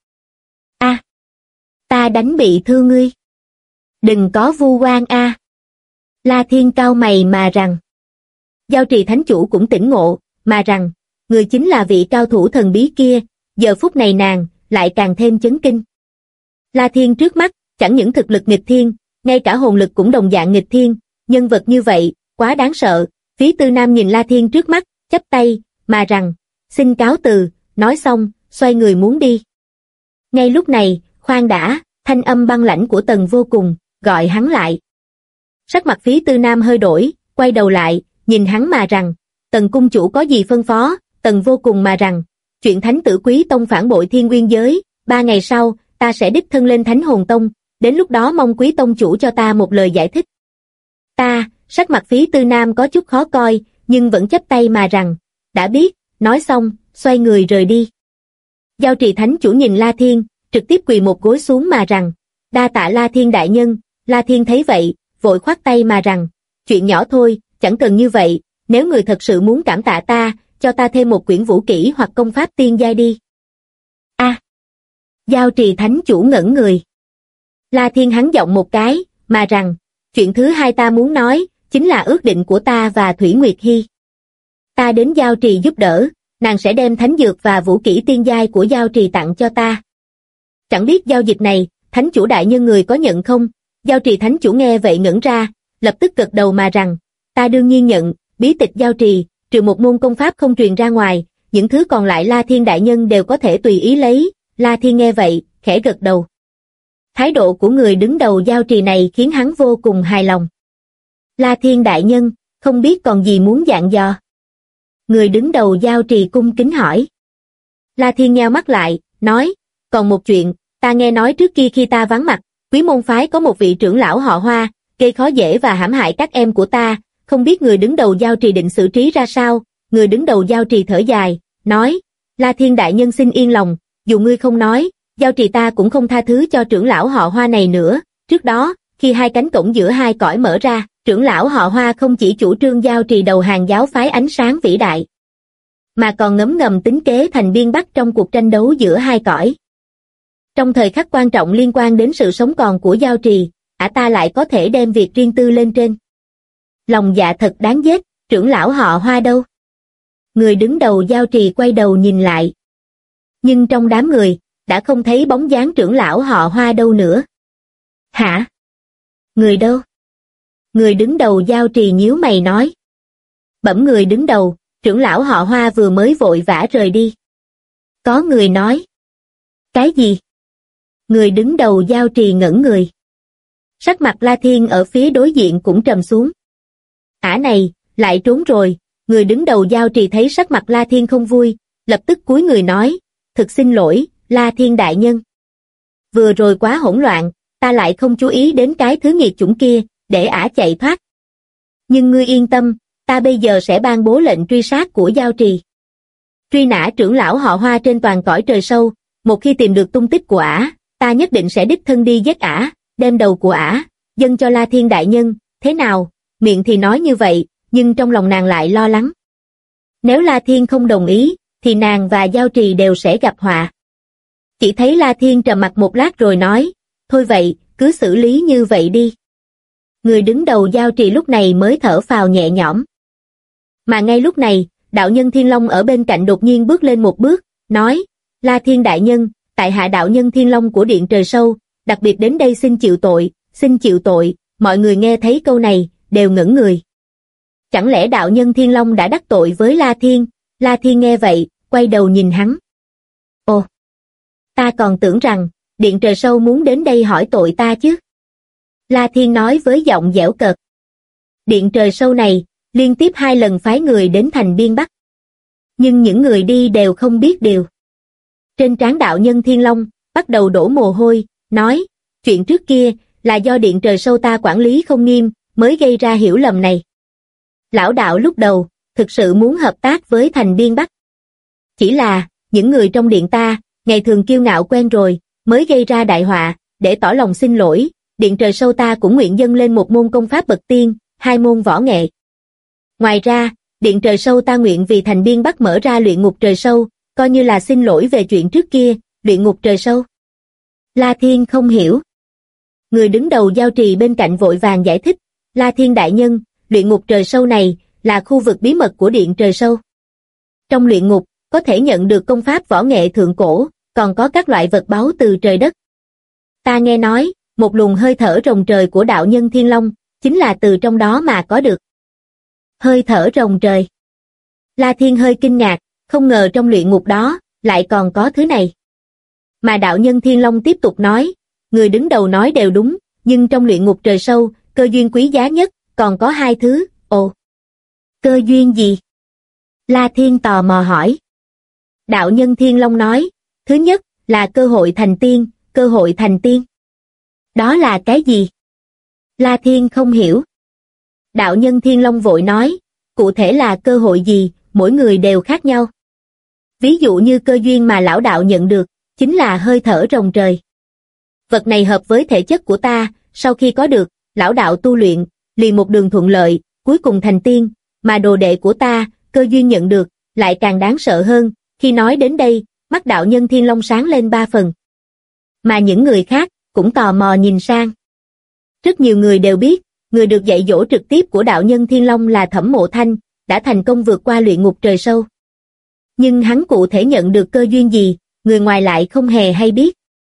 Ta đánh bị thương ngươi. Đừng có vu oan a. La Thiên cau mày mà rằng. Giao trì thánh chủ cũng tỉnh ngộ, mà rằng, người chính là vị cao thủ thần bí kia, giờ phút này nàng, lại càng thêm chấn kinh. La Thiên trước mắt, chẳng những thực lực nghịch thiên, ngay cả hồn lực cũng đồng dạng nghịch thiên, nhân vật như vậy, quá đáng sợ. Phí Tư Nam nhìn La Thiên trước mắt, chắp tay, mà rằng, xin cáo từ, nói xong, xoay người muốn đi. Ngay lúc này, khoan đã, thanh âm băng lãnh của Tần Vô Cùng, gọi hắn lại. Sắc mặt Phí Tư Nam hơi đổi, quay đầu lại, nhìn hắn mà rằng, Tần cung chủ có gì phân phó? Tần Vô Cùng mà rằng, chuyện Thánh Tử Quý Tông phản bội Thiên Nguyên Giới, 3 ngày sau, ta sẽ đích thân lên Thánh Hồn Tông, đến lúc đó mong Quý Tông chủ cho ta một lời giải thích. Sắc mặt Phí Tư Nam có chút khó coi, nhưng vẫn chắp tay mà rằng, đã biết, nói xong, xoay người rời đi. Giao trì thánh chủ nhìn La Thiên, trực tiếp quỳ một gối xuống mà rằng, đa tạ La Thiên đại nhân. La Thiên thấy vậy, vội khoát tay mà rằng, chuyện nhỏ thôi, chẳng cần như vậy, nếu người thật sự muốn cảm tạ ta, cho ta thêm một quyển vũ kỹ hoặc công pháp tiên giai đi. Giao trì thánh chủ ngẩn người. La Thiên hắn giọng một cái, mà rằng, chuyện thứ hai ta muốn nói, chính là ước định của ta và Thủy Nguyệt Hy. Ta đến giao trì giúp đỡ, nàng sẽ đem thánh dược và vũ kỹ tiên giai của giao trì tặng cho ta. Chẳng biết giao dịch này, thánh chủ đại nhân người có nhận không? Giao trì thánh chủ nghe vậy ngẩn ra, lập tức gật đầu mà rằng, ta đương nhiên nhận, bí tịch giao trì, trừ một môn công pháp không truyền ra ngoài, những thứ còn lại La Thiên đại nhân đều có thể tùy ý lấy. La Thiên nghe vậy, khẽ gật đầu. Thái độ của người đứng đầu giao trì này khiến hắn vô cùng hài lòng. La Thiên đại nhân, không biết còn gì muốn dặn dò. Người đứng đầu giao trì cung kính hỏi. La Thiên nheo mắt lại, nói, còn một chuyện, ta nghe nói trước kia khi ta vắng mặt, Quý môn phái có một vị trưởng lão họ Hoa, gây khó dễ và hãm hại các em của ta, không biết người đứng đầu giao trì định xử trí ra sao. Người đứng đầu giao trì thở dài, nói, La Thiên đại nhân xin yên lòng, dù ngươi không nói, giao trì ta cũng không tha thứ cho trưởng lão họ Hoa này nữa. Trước đó, khi hai cánh cổng giữa hai cõi mở ra, trưởng lão họ Hoa không chỉ chủ trương giao trì đầu hàng giáo phái ánh sáng vĩ đại, mà còn ngấm ngầm tính kế thành biên bắc trong cuộc tranh đấu giữa hai cõi. Trong thời khắc quan trọng liên quan đến sự sống còn của giao trì, ta lại có thể đem việc riêng tư lên trên. Lòng dạ thật đáng giết, trưởng lão họ Hoa đâu? Người đứng đầu giao trì quay đầu nhìn lại. Nhưng trong đám người, đã không thấy bóng dáng trưởng lão họ Hoa đâu nữa. Hả? Người đâu? Người đứng đầu giao trì nhíu mày nói. Bẩm người đứng đầu, trưởng lão họ Hoa vừa mới vội vã rời đi. Có người nói. Cái gì? Người đứng đầu giao trì ngẩn người. Sắc mặt La Thiên ở phía đối diện cũng trầm xuống. Ả này, lại trốn rồi. Người đứng đầu giao trì thấy sắc mặt La Thiên không vui, lập tức cúi người nói, thực xin lỗi, La Thiên đại nhân. Vừa rồi quá hỗn loạn, ta lại không chú ý đến cái thứ nghiệt chủng kia, để Ả chạy thoát. Nhưng ngươi yên tâm, ta bây giờ sẽ ban bố lệnh truy sát của giao trì. Truy nã trưởng lão họ Hoa trên toàn cõi trời sâu, một khi tìm được tung tích của Ả, ta nhất định sẽ đích thân đi giết Ả, đem đầu của Ả dâng cho La Thiên đại nhân, Thế nào, miệng thì nói như vậy, nhưng trong lòng nàng lại lo lắng. Nếu La Thiên không đồng ý, thì nàng và Giao Trì đều sẽ gặp họa. Chỉ thấy La Thiên trầm mặc một lát rồi nói, thôi vậy, cứ xử lý như vậy đi. Người đứng đầu Giao Trì lúc này mới thở phào nhẹ nhõm. Mà ngay lúc này, đạo nhân Thiên Long ở bên cạnh đột nhiên bước lên một bước, nói, La Thiên đại nhân, tại hạ đạo nhân Thiên Long của Điện Trời Sâu, đặc biệt đến đây xin chịu tội, xin chịu tội. Mọi người nghe thấy câu này, đều ngẩn người. Chẳng lẽ đạo nhân Thiên Long đã đắc tội với La Thiên? La Thiên nghe vậy, quay đầu nhìn hắn. Ồ, ta còn tưởng rằng, Điện Trời Sâu muốn đến đây hỏi tội ta chứ. La Thiên nói với giọng giễu cợt. Điện Trời Sâu này, liên tiếp 2 lần phái người đến thành Biên Bắc. Nhưng những người đi đều không biết điều. Trên trán đạo nhân Thiên Long, bắt đầu đổ mồ hôi, nói, chuyện trước kia, là do Điện Trời Sâu ta quản lý không nghiêm, mới gây ra hiểu lầm này. Lão đạo lúc đầu, thực sự muốn hợp tác với thành Biên Bắc. Chỉ là, những người trong điện ta, ngày thường kiêu ngạo quen rồi, mới gây ra đại họa, để tỏ lòng xin lỗi, Điện Trời Sâu ta cũng nguyện dâng lên một môn công pháp bậc tiên, 2 môn võ nghệ. Ngoài ra, Điện Trời Sâu ta nguyện vì thành Biên Bắc mở ra luyện ngục trời sâu, coi như là xin lỗi về chuyện trước kia, luyện ngục trời sâu. La Thiên không hiểu. Người đứng đầu Giao Trì bên cạnh vội vàng giải thích, La Thiên đại nhân, luyện ngục trời sâu này, là khu vực bí mật của Điện Trời Sâu. Trong luyện ngục, có thể nhận được công pháp võ nghệ thượng cổ, còn có các loại vật báu từ trời đất. Ta nghe nói, một luồng hơi thở rồng trời của đạo nhân Thiên Long, chính là từ trong đó mà có được. Hơi thở rồng trời. La Thiên hơi kinh ngạc, không ngờ trong luyện ngục đó, lại còn có thứ này. Mà đạo nhân Thiên Long tiếp tục nói, người đứng đầu nói đều đúng, nhưng trong luyện ngục trời sâu, cơ duyên quý giá nhất, còn có 2 thứ, ồ. Cơ duyên gì? La Thiên tò mò hỏi. Đạo nhân Thiên Long nói, thứ nhất, là cơ hội thành tiên, cơ hội thành tiên. Đó là cái gì? La Thiên không hiểu. Đạo nhân Thiên Long vội nói, cụ thể là cơ hội gì, mỗi người đều khác nhau. Ví dụ như cơ duyên mà lão đạo nhận được, chính là hơi thở rồng trời. Vật này hợp với thể chất của ta, sau khi có được, lão đạo tu luyện, liền một đường thuận lợi, cuối cùng thành tiên, mà đồ đệ của ta, cơ duyên nhận được, lại càng đáng sợ hơn. Khi nói đến đây, mắt đạo nhân Thiên Long sáng lên 3 phần. Mà những người khác, cũng tò mò nhìn sang. Rất nhiều người đều biết, người được dạy dỗ trực tiếp của đạo nhân Thiên Long là Thẩm Mộ Thanh, đã thành công vượt qua luyện ngục trời sâu. Nhưng hắn cụ thể nhận được cơ duyên gì, người ngoài lại không hề hay biết.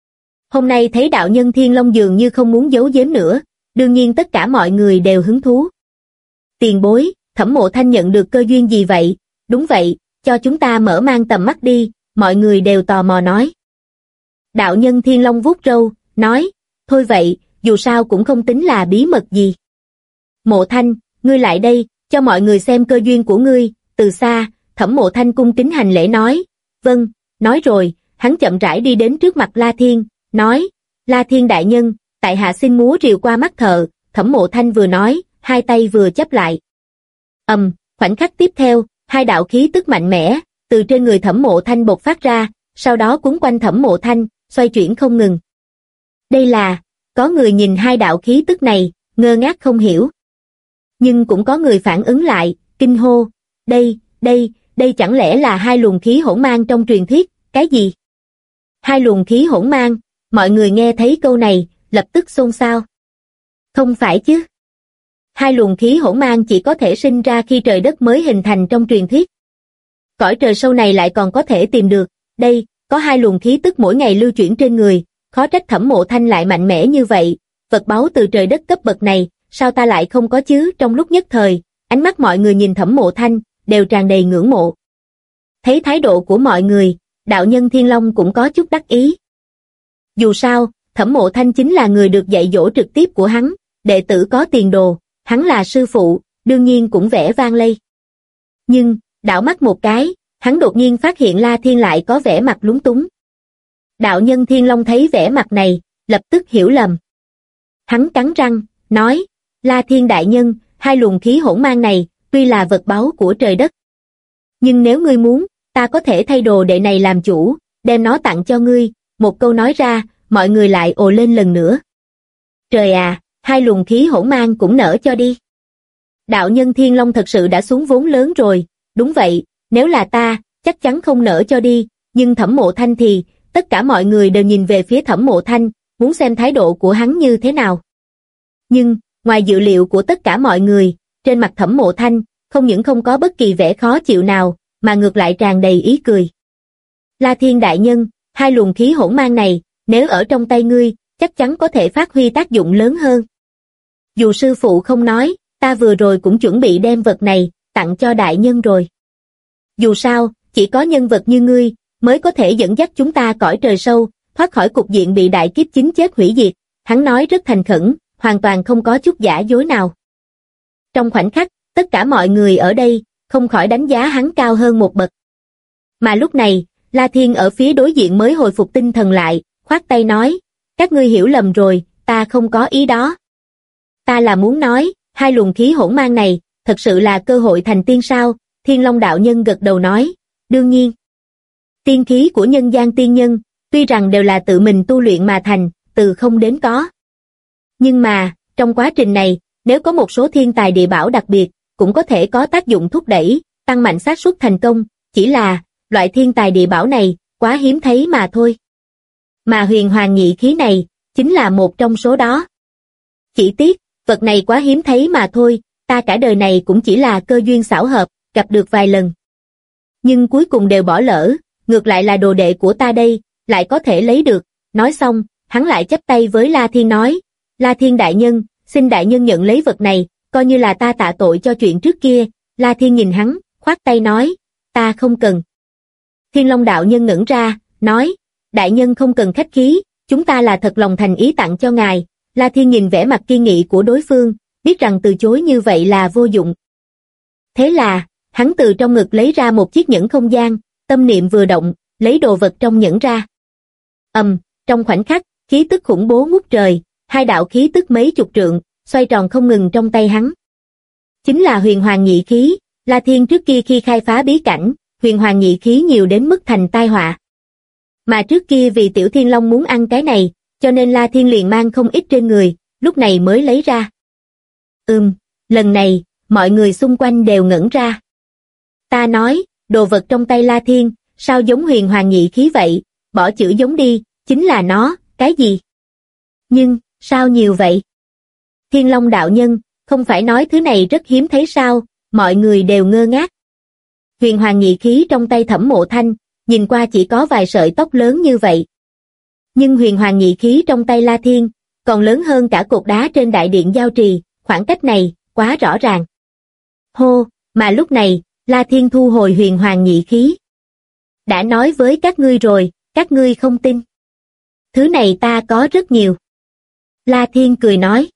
Hôm nay thấy đạo nhân Thiên Long dường như không muốn giấu giếm nữa, đương nhiên tất cả mọi người đều hứng thú. Tiền bối, Thẩm Mộ Thanh nhận được cơ duyên gì vậy? Đúng vậy, cho chúng ta mở mang tầm mắt đi, mọi người đều tò mò nói. Đạo nhân Thiên Long vuốt râu, nói, thôi vậy, dù sao cũng không tính là bí mật gì. Mộ Thanh, ngươi lại đây, cho mọi người xem cơ duyên của ngươi. Từ xa, Thẩm Mộ Thanh cung kính hành lễ nói, vâng, nói rồi, hắn chậm rãi đi đến trước mặt La Thiên, nói, La Thiên đại nhân, tại hạ xin múa rìu qua mắt thợ. Thẩm Mộ Thanh vừa nói, 2 tay vừa chắp lại. Khoảnh khắc tiếp theo, 2 đạo khí tức mạnh mẽ, từ trên người Thẩm Mộ Thanh bộc phát ra, sau đó cuốn quanh Thẩm Mộ Thanh, xoay chuyển không ngừng. Đây là, có người nhìn 2 đạo khí tức này, ngơ ngác không hiểu. Nhưng cũng có người phản ứng lại, kinh hô, đây chẳng lẽ là 2 luồng khí hỗn mang trong truyền thuyết, cái gì? 2 luồng khí hỗn mang, mọi người nghe thấy câu này, lập tức xôn xao. Không phải chứ? 2 luồng khí hỗn mang chỉ có thể sinh ra khi trời đất mới hình thành trong truyền thuyết. Cõi trời sâu này lại còn có thể tìm được, đây, có 2 luồng khí tức mỗi ngày lưu chuyển trên người, khó trách Thẩm Mộ Thanh lại mạnh mẽ như vậy, vật báu từ trời đất cấp bậc này, sao ta lại không có chứ? Trong lúc nhất thời, ánh mắt mọi người nhìn Thẩm Mộ Thanh, đều tràn đầy ngưỡng mộ. Thấy thái độ của mọi người, đạo nhân Thiên Long cũng có chút đắc ý. Dù sao, Thẩm Mộ Thanh chính là người được dạy dỗ trực tiếp của hắn, đệ tử có tiền đồ, hắn là sư phụ, đương nhiên cũng vẻ vang lây. Nhưng, đảo mắt một cái, hắn đột nhiên phát hiện La Thiên lại có vẻ mặt lúng túng. Đạo nhân Thiên Long thấy vẻ mặt này, lập tức hiểu lầm. Hắn cắn răng, nói, La Thiên đại nhân, 2 luồng khí hỗn mang này, tuy là vật báu của trời đất. Nhưng nếu ngươi muốn, ta có thể thay đồ đệ này làm chủ, đem nó tặng cho ngươi. Một câu nói ra, mọi người lại ồ lên lần nữa. Trời à, hai luồng khí hỗn mang cũng nở cho đi. Đạo nhân Thiên Long thật sự đã xuống vốn lớn rồi, đúng vậy, nếu là ta, chắc chắn không nở cho đi, nhưng Thẩm Mộ Thanh thì, tất cả mọi người đều nhìn về phía Thẩm Mộ Thanh, muốn xem thái độ của hắn như thế nào. Nhưng, ngoài dự liệu của tất cả mọi người, trên mặt Thẩm Mộ Thanh, không những không có bất kỳ vẻ khó chịu nào, mà ngược lại tràn đầy ý cười. La Thiên đại nhân, hai luồng khí hỗn mang này, nếu ở trong tay ngươi, chắc chắn có thể phát huy tác dụng lớn hơn. Dù sư phụ không nói, ta vừa rồi cũng chuẩn bị đem vật này, tặng cho đại nhân rồi. Dù sao, chỉ có nhân vật như ngươi, mới có thể dẫn dắt chúng ta cõi trời sâu, thoát khỏi cục diện bị đại kiếp chính chết hủy diệt. Hắn nói rất thành khẩn, hoàn toàn không có chút giả dối nào. Trong khoảnh khắc, tất cả mọi người ở đây, không khỏi đánh giá hắn cao hơn một bậc. Mà lúc này, La Thiên ở phía đối diện mới hồi phục tinh thần lại, khoát tay nói, các ngươi hiểu lầm rồi, ta không có ý đó. Ta là muốn nói, hai luồng khí hỗn mang này, thật sự là cơ hội thành tiên sao? Thiên Long đạo nhân gật đầu nói, đương nhiên. Tiên khí của nhân gian tiên nhân, tuy rằng đều là tự mình tu luyện mà thành, từ không đến có. Nhưng mà, trong quá trình này, nếu có một số thiên tài địa bảo đặc biệt, cũng có thể có tác dụng thúc đẩy, tăng mạnh xác suất thành công, chỉ là, loại thiên tài địa bảo này, quá hiếm thấy mà thôi. Mà huyền hoàng nhị khí này, chính là một trong số đó. Chỉ tiếc, vật này quá hiếm thấy mà thôi, ta cả đời này cũng chỉ là cơ duyên xảo hợp, gặp được vài lần. Nhưng cuối cùng đều bỏ lỡ, ngược lại là đồ đệ của ta đây, lại có thể lấy được. Nói xong, hắn lại chắp tay với La Thiên nói, La Thiên đại nhân, xin đại nhân nhận lấy vật này, coi như là ta tạ tội cho chuyện trước kia. La Thiên nhìn hắn, khoát tay nói, ta không cần. Thiên Long đạo nhân ngẩn ra, nói, đại nhân không cần khách khí, chúng ta là thật lòng thành ý tặng cho ngài. La Thiên nhìn vẻ mặt kiên nghị của đối phương, biết rằng từ chối như vậy là vô dụng. Thế là, hắn từ trong ngực lấy ra một chiếc nhẫn không gian, tâm niệm vừa động, lấy đồ vật trong nhẫn ra. Trong khoảnh khắc, khí tức khủng bố ngút trời, hai đạo khí tức mấy chục trượng, xoay tròn không ngừng trong tay hắn. Chính là huyền hoàng nhị khí, La Thiên trước kia khi khai phá bí cảnh, huyền hoàng nhị khí nhiều đến mức thành tai họa. Mà trước kia vì Tiểu Thiên Long muốn ăn cái này, cho nên La Thiên liền mang không ít trên người, lúc này mới lấy ra. Lần này, mọi người xung quanh đều ngẩn ra. Ta nói, đồ vật trong tay La Thiên, sao giống huyền hoàng nhị khí vậy, bỏ chữ giống đi, chính là nó, cái gì? Nhưng, sao nhiều vậy? Thiên Long đạo nhân, không phải nói thứ này rất hiếm thấy sao, mọi người đều ngơ ngác. Huyền hoàng nhị khí trong tay Thẩm Mộ Thanh, nhìn qua chỉ có vài sợi tóc lớn như vậy. Nhưng huyền hoàng nhị khí trong tay La Thiên, còn lớn hơn cả cột đá trên đại điện giao trì, khoảng cách này, quá rõ ràng. Hô, mà lúc này, La Thiên thu hồi huyền hoàng nhị khí. Đã nói với các ngươi rồi, các ngươi không tin. Thứ này ta có rất nhiều. La Thiên cười nói.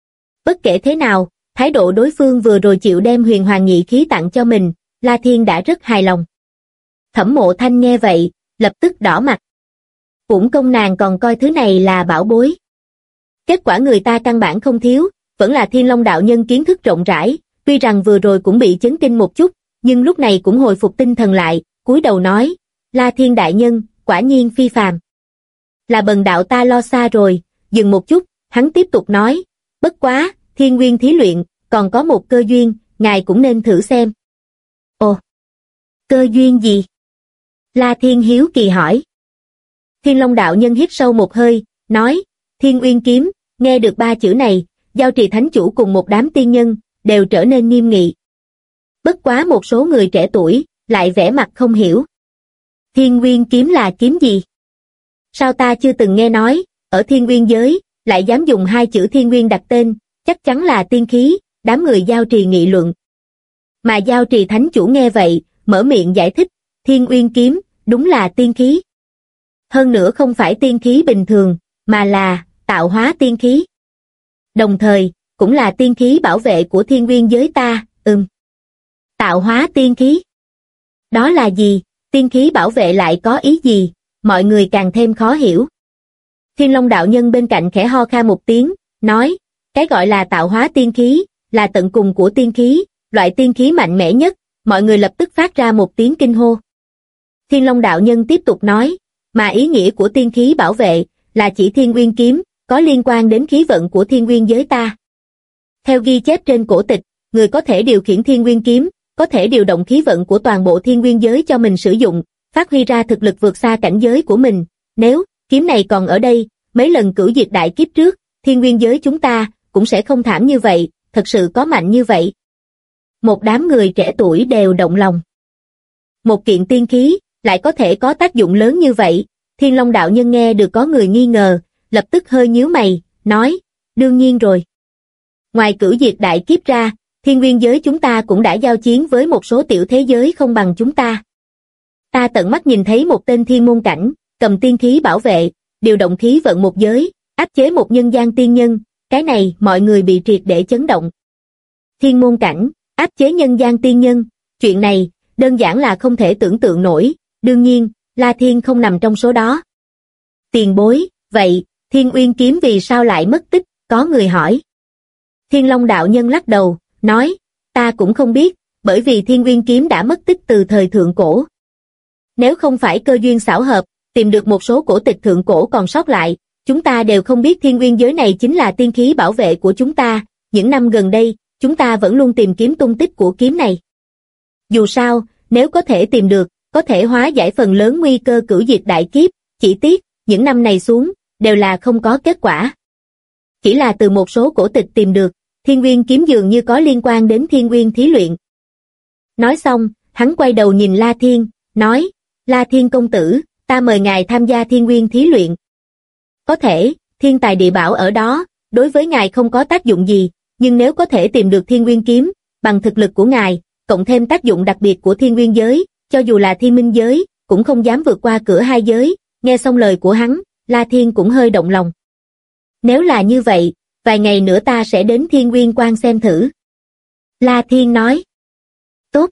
Bất kể thế nào, thái độ đối phương vừa rồi chịu đem huyền hoàng nhị khí tặng cho mình, La Thiên đã rất hài lòng. Thẩm Mộ Thanh nghe vậy, lập tức đỏ mặt. Uổng công nàng còn coi thứ này là bảo bối. Kết quả người ta căn bản không thiếu, vẫn là Thiên Long đạo nhân kiến thức rộng rãi, tuy rằng vừa rồi cũng bị chấn kinh một chút, nhưng lúc này cũng hồi phục tinh thần lại, cúi đầu nói, La Thiên đại nhân, quả nhiên phi phàm. Là bần đạo ta lo xa rồi, dừng một chút, hắn tiếp tục nói, bất quá, thiên nguyên thí luyện, còn có một cơ duyên, ngài cũng nên thử xem. Ồ, cơ duyên gì? La Thiên hiếu kỳ hỏi. Thiên Long đạo nhân hít sâu một hơi, nói, Thiên Uyên kiếm, nghe được ba chữ này, giao trì thánh chủ cùng một đám tiên nhân, đều trở nên nghiêm nghị. Bất quá một số người trẻ tuổi, lại vẻ mặt không hiểu. Thiên Uyên kiếm là kiếm gì? Sao ta chưa từng nghe nói, ở Thiên Uyên giới, lại dám dùng hai chữ Thiên Uyên đặt tên, chắc chắn là tiên khí, đám người giao trì nghị luận. Mà giao trì thánh chủ nghe vậy, mở miệng giải thích, Thiên Uyên kiếm, đúng là tiên khí. Hơn nữa không phải tiên khí bình thường, mà là tạo hóa tiên khí. Đồng thời, cũng là tiên khí bảo vệ của Thiên Uyên giới ta, Tạo hóa tiên khí. Đó là gì? Tiên khí bảo vệ lại có ý gì? Mọi người càng thêm khó hiểu. Thiên Long đạo nhân bên cạnh khẽ ho khan một tiếng, nói, cái gọi là tạo hóa tiên khí, là tận cùng của tiên khí, loại tiên khí mạnh mẽ nhất, mọi người lập tức phát ra một tiếng kinh hô. Thiên Long đạo nhân tiếp tục nói, mà ý nghĩa của tiên khí bảo vệ, là chỉ Thiên Uyên kiếm, có liên quan đến khí vận của thiên nguyên giới ta. Theo ghi chép trên cổ tịch, người có thể điều khiển thiên nguyên kiếm, có thể điều động khí vận của toàn bộ thiên nguyên giới cho mình sử dụng, phát huy ra thực lực vượt xa cảnh giới của mình. Nếu kiếm này còn ở đây, mấy lần cửu diệt đại kiếp trước, thiên nguyên giới chúng ta cũng sẽ không thảm như vậy, thật sự có mạnh như vậy. Một đám người trẻ tuổi đều động lòng. Một kiện tiên khí, lại có thể có tác dụng lớn như vậy. Thiên Long đạo nhân nghe được có người nghi ngờ, lập tức hơi nhíu mày, nói, đương nhiên rồi. Ngoài cửu diệt đại kiếp ra, thiên nguyên giới chúng ta cũng đã giao chiến với một số tiểu thế giới không bằng chúng ta. Ta tận mắt nhìn thấy một tên thiên môn cảnh, cầm tiên khí bảo vệ, điều động khí vận một giới, áp chế một nhân gian tiên nhân, cái này mọi người bị triệt để chấn động. Thiên môn cảnh, áp chế nhân gian tiên nhân, chuyện này, đơn giản là không thể tưởng tượng nổi, đương nhiên, La Thiên không nằm trong số đó. Tiền bối, vậy, Thiên Uyên kiếm vì sao lại mất tích, có người hỏi. Thiên Long đạo nhân lắc đầu, nói, ta cũng không biết, bởi vì Thiên Uyên kiếm đã mất tích từ thời thượng cổ. Nếu không phải cơ duyên xảo hợp, tìm được một số cổ tịch thượng cổ còn sót lại, chúng ta đều không biết thiên nguyên giới này chính là tiên khí bảo vệ của chúng ta. Những năm gần đây, chúng ta vẫn luôn tìm kiếm tung tích của kiếm này. Dù sao, nếu có thể tìm được, có thể hóa giải phần lớn nguy cơ cửu diệt đại kiếp, chỉ tiếc, những năm này xuống, đều là không có kết quả. Chỉ là từ một số cổ tịch tìm được, thiên nguyên kiếm dường như có liên quan đến thiên nguyên thí luyện. Nói xong, hắn quay đầu nhìn La Thiên, nói, La Thiên công tử, ta mời ngài tham gia thiên nguyên thí luyện. Có thể, thiên tài địa bảo ở đó, đối với ngài không có tác dụng gì, nhưng nếu có thể tìm được thiên nguyên kiếm, bằng thực lực của ngài, cộng thêm tác dụng đặc biệt của thiên nguyên giới, cho dù là thiên minh giới, cũng không dám vượt qua cửa hai giới. Nghe xong lời của hắn, La Thiên cũng hơi động lòng. Nếu là như vậy, vài ngày nữa ta sẽ đến Thiên Nguyên Quan xem thử. La Thiên nói. Tốt.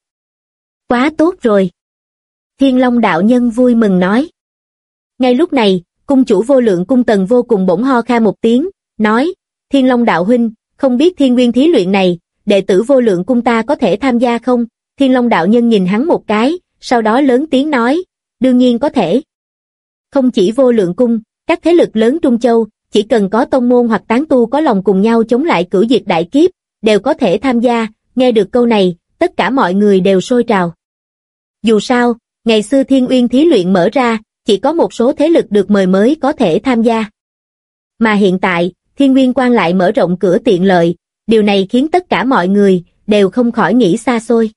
Quá tốt rồi. Thiên Long đạo nhân vui mừng nói. Ngay lúc này, cung chủ Vô Lượng Cung Tần Vô Cùng bỗng ho kha một tiếng, nói, Thiên Long đạo huynh, không biết thiên nguyên thí luyện này, đệ tử Vô Lượng Cung ta có thể tham gia không? Thiên Long đạo nhân nhìn hắn một cái, sau đó lớn tiếng nói, đương nhiên có thể. Không chỉ Vô Lượng Cung, các thế lực lớn Trung Châu, chỉ cần có tông môn hoặc tán tu có lòng cùng nhau chống lại cửu diệt đại kiếp, đều có thể tham gia. Nghe được câu này, tất cả mọi người đều sôi trào. Dù sao, ngày xưa Thiên Uyên thí luyện mở ra, chỉ có một số thế lực được mời mới có thể tham gia. Mà hiện tại, Thiên Nguyên Quan lại mở rộng cửa tiện lợi, điều này khiến tất cả mọi người đều không khỏi nghĩ xa xôi.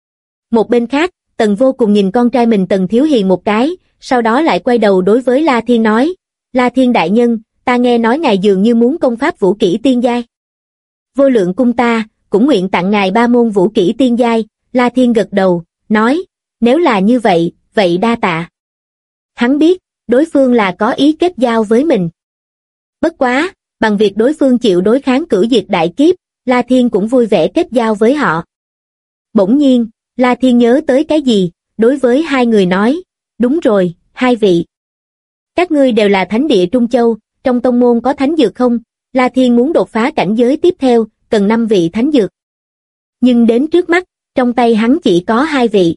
Một bên khác, Tần Vô Cùng nhìn con trai mình Tần Thiếu Hiền một cái, sau đó lại quay đầu đối với La Thiên nói, La Thiên đại nhân, ta nghe nói ngài dường như muốn công pháp vũ kỹ tiên giai. Vô Lượng Cung ta cũng nguyện tặng ngài 3 môn vũ kỹ tiên giai. La Thiên gật đầu, nói, nếu là như vậy, vậy đa tạ. Hắn biết, đối phương là có ý kết giao với mình. Bất quá, bằng việc đối phương chịu đối kháng cửu diệt đại kiếp, La Thiên cũng vui vẻ kết giao với họ. Bỗng nhiên, La Thiên nhớ tới cái gì, đối với hai người nói, đúng rồi, hai vị. Các ngươi đều là thánh địa Trung Châu, trong tông môn có thánh dược không? La Thiên muốn đột phá cảnh giới tiếp theo, cần 5 vị thánh dược. Nhưng đến trước mắt, trong tay hắn chỉ có 2 vị.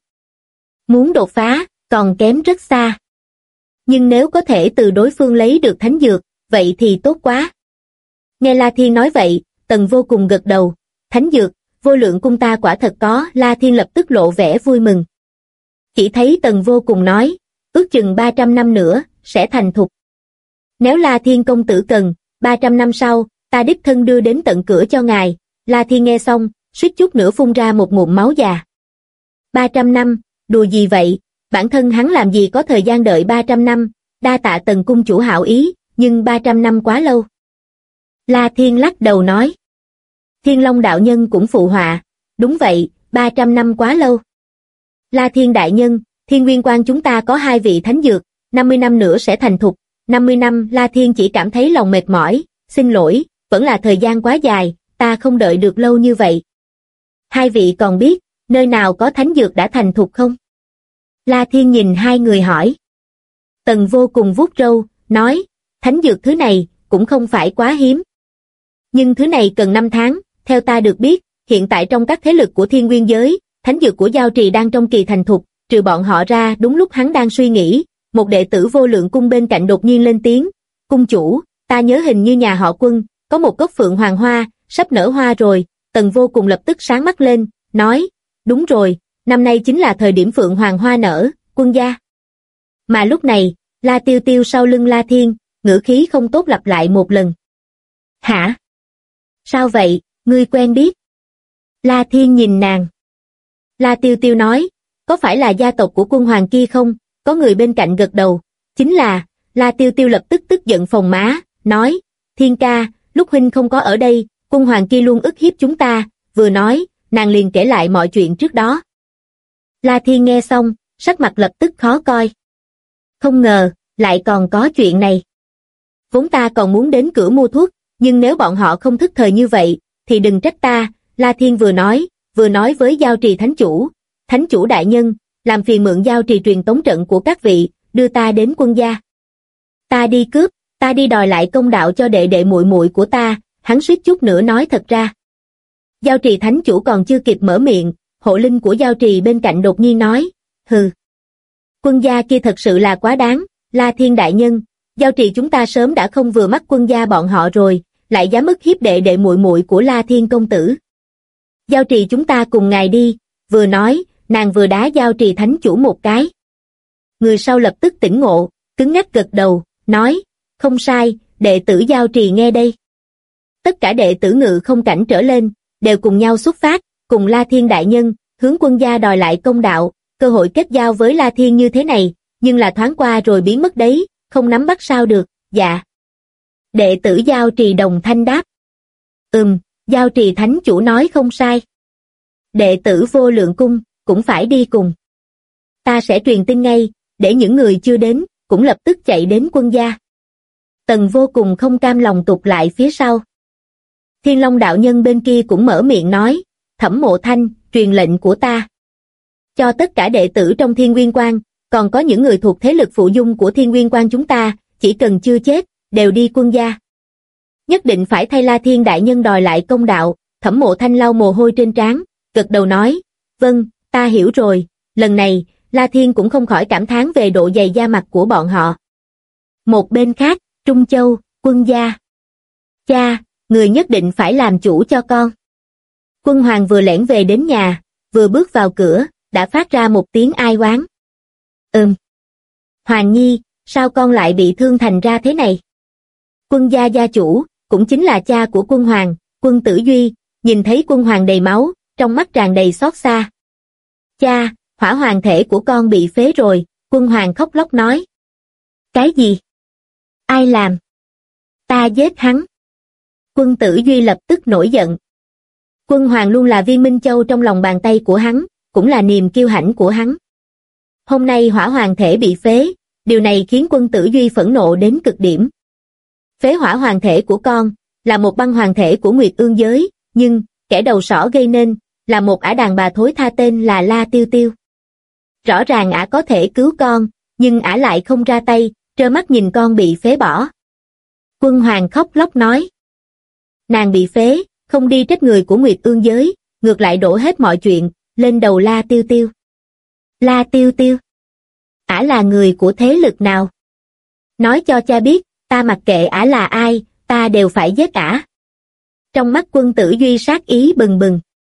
Muốn đột phá, còn kém rất xa. Nhưng nếu có thể từ đối phương lấy được thánh dược, vậy thì tốt quá. Nghe La Thiên nói vậy, Tần Vô Cùng gật đầu, thánh dược, Vô Lượng Cung ta quả thật có. La Thiên lập tức lộ vẻ vui mừng. Chỉ thấy Tần Vô Cùng nói, ước chừng 300 năm nữa, sẽ thành thục. Nếu La Thiên công tử cần, 300 năm sau, ta đích thân đưa đến tận cửa cho ngài. La Thiên nghe xong, suýt chút nữa phun ra một ngụm máu già. 300 năm, đùa gì vậy, bản thân hắn làm gì có thời gian đợi 300 năm, đa tạ Tần cung chủ hảo ý, nhưng 300 năm quá lâu. La Thiên lắc đầu nói. Thiên Long đạo nhân cũng phụ họa, đúng vậy, 300 năm quá lâu. La Thiên đại nhân, Thiên Nguyên Quan chúng ta có 2 vị thánh dược, 50 năm nữa sẽ thành thục. 50 năm, La Thiên chỉ cảm thấy lòng mệt mỏi, xin lỗi, vẫn là thời gian quá dài, ta không đợi được lâu như vậy. 2 vị còn biết, nơi nào có thánh dược đã thành thục không? La Thiên nhìn hai người hỏi. Tần Vô Cùng vuốt râu, nói, thánh dược thứ này, cũng không phải quá hiếm. Nhưng thứ này cần 5 tháng, theo ta được biết, hiện tại trong các thế lực của Thiên Nguyên giới, thánh dược của Giao Trì đang trong kỳ thành thục, trừ bọn họ ra. Đúng lúc hắn đang suy nghĩ, một đệ tử Vô Lượng Cung bên cạnh đột nhiên lên tiếng, cung chủ, ta nhớ hình như nhà họ Quân, có một gốc phượng hoàng hoa, sắp nở hoa rồi. Tần Vô Cùng lập tức sáng mắt lên, nói, đúng rồi, năm nay chính là thời điểm phượng hoàng hoa nở, Quân gia. Mà lúc này, La Tiêu Tiêu sau lưng La Thiên, ngữ khí không tốt lặp lại một lần. Hả? Sao vậy, ngươi quen biết? La Thiên nhìn nàng. La Tiêu Tiêu nói, có phải là gia tộc của Quân hoàng kia không? Có người bên cạnh gật đầu. Chính là, La Tiêu Tiêu lập tức tức giận phồng má, nói, Thiên ca, lúc huynh không có ở đây, Quân hoàng kia luôn ức hiếp chúng ta. Vừa nói, nàng liền kể lại mọi chuyện trước đó. La Thiên nghe xong, sắc mặt lập tức khó coi. Không ngờ, lại còn có chuyện này. Vốn ta còn muốn đến cửa mua thuốc, nhưng nếu bọn họ không thức thời như vậy, thì đừng trách ta. La Thiên vừa nói với Giao Trì Thánh chủ đại nhân, làm phiền mượn Giao Trì truyền tống trận của các vị, đưa ta đến Quân gia. Ta đi cướp, ta đi đòi lại công đạo cho đệ đệ muội muội của ta. Hắn suýt chút nữa nói thật ra. Giao Trì Thánh chủ còn chưa kịp mở miệng, hộ linh của Giao Trì bên cạnh đột nhiên nói, hừ. Quân gia kia thật sự là quá đáng, La Thiên đại nhân, Giao Trì chúng ta sớm đã không vừa mắt Quân gia bọn họ rồi, lại dám ức hiếp đệ đệ muội muội của La Thiên công tử. Giao Trì chúng ta cùng ngài đi, vừa nói, nàng vừa đá Giao Trì Thánh chủ một cái. Người sau lập tức tỉnh ngộ, cứng ngắc gật đầu, nói, không sai, đệ tử Giao Trì nghe đây. Tất cả đệ tử Ngự Không cảnh trở lên, đều cùng nhau xuất phát, cùng La Thiên đại nhân, hướng Quân gia đòi lại công đạo. Cơ hội kết giao với La Thiên như thế này, nhưng là thoáng qua rồi biến mất đấy, không nắm bắt sao được. Dạ. Đệ tử Giao Trì đồng thanh đáp. Giao Trì Thánh chủ nói không sai. Đệ tử Vô Lượng Cung cũng phải đi cùng. Ta sẽ truyền tin ngay, để những người chưa đến cũng lập tức chạy đến Quân gia. Tần Vô Cùng không cam lòng tụt lại phía sau. Thiên Long đạo nhân bên kia cũng mở miệng nói, Thẩm Mộ Thanh, truyền lệnh của ta. Cho tất cả đệ tử trong Thiên Nguyên Quan, còn có những người thuộc thế lực phụ dung của Thiên Nguyên Quan chúng ta, chỉ cần chưa chết, đều đi Quân gia. Nhất định phải thay La Thiên đại nhân đòi lại công đạo. Thẩm Mộ Thanh lau mồ hôi trên trán, gật đầu nói, vâng, ta hiểu rồi. Lần này, La Thiên cũng không khỏi cảm thán về độ dày da mặt của bọn họ. Một bên khác, Trung Châu, Quân gia. Cha, người nhất định phải làm chủ cho con. Quân hoàng vừa lẻn về đến nhà, vừa bước vào cửa, đã phát ra một tiếng ai oán. Hoàng nhi, sao con lại bị thương thành ra thế này? Quân gia gia chủ, cũng chính là cha của Quân hoàng, Quân Tử Duy, nhìn thấy Quân hoàng đầy máu, trong mắt tràn đầy xót xa. Cha, hỏa hoàng thể của con bị phế rồi, Quân hoàng khóc lóc nói. Cái gì? Ai làm? Ta giết hắn. Quân Tử Duy lập tức nổi giận. Quân hoàng luôn là viên minh châu trong lòng bàn tay của hắn, cũng là niềm kiêu hãnh của hắn. Hôm nay hỏa hoàng thể bị phế, điều này khiến Quân Tử Duy phẫn nộ đến cực điểm. Phế hỏa hoàng thể của con, là một băng hoàng thể của Nguyệt Ương giới, nhưng, kẻ đầu sỏ gây nên, là một ả đàn bà thối tha tên là La Tiêu Tiêu. Rõ ràng ả có thể cứu con, nhưng ả lại không ra tay, trơ mắt nhìn con bị phế bỏ. Quân hoàng khóc lóc nói. Nàng bị phế, không đi trách người của Nguyệt Ương giới, ngược lại đổ hết mọi chuyện lên đầu La Tiêu Tiêu. La Tiêu Tiêu? Ả là người của thế lực nào? Nói cho cha biết, ta mặc kệ ả là ai, ta đều phải giết ả. Trong mắt Quân Tử Duy sát ý bừng bừng.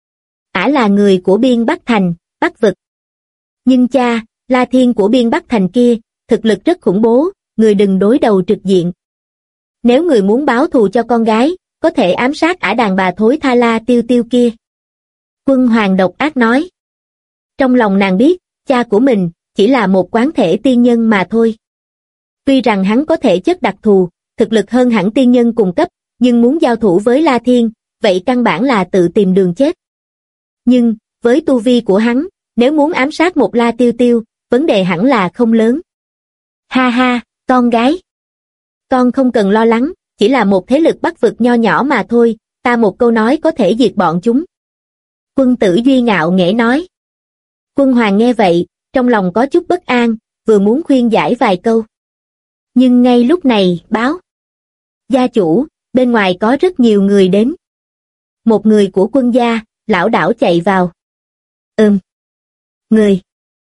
Ả là người của Biên Bắc Thành, Bắc vực. Nhưng cha, La Thiên của Biên Bắc Thành kia, thực lực rất khủng bố, người đừng đối đầu trực diện. Nếu người muốn báo thù cho con gái, có thể ám sát ả đàn bà thối tha La Tiêu Tiêu kia. Quân hoàng độc ác nói. Trong lòng nàng biết, cha của mình, chỉ là một quán thể tiên nhân mà thôi. Tuy rằng hắn có thể chất đặc thù, thực lực hơn hẳn tiên nhân cùng cấp, nhưng muốn giao thủ với La Thiên, vậy căn bản là tự tìm đường chết. Nhưng, với tu vi của hắn, nếu muốn ám sát một La Tiêu Tiêu, vấn đề hẳn là không lớn. Ha ha, con gái. Con không cần lo lắng, chỉ là một thế lực Bắc vực nho nhỏ mà thôi, ta một câu nói có thể diệt bọn chúng. Quân Tử Duy ngạo nghễ nói. Quân hoàng nghe vậy, trong lòng có chút bất an, vừa muốn khuyên giải vài câu. Nhưng ngay lúc này, báo. Gia chủ, bên ngoài có rất nhiều người đến. Một người của Quân gia, lảo đảo chạy vào.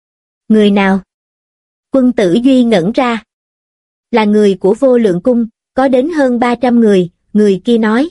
Người nào? Quân Tử Duy ngẩn ra. Là người của Vô Lượng Cung, có đến hơn 300 người, người kia nói.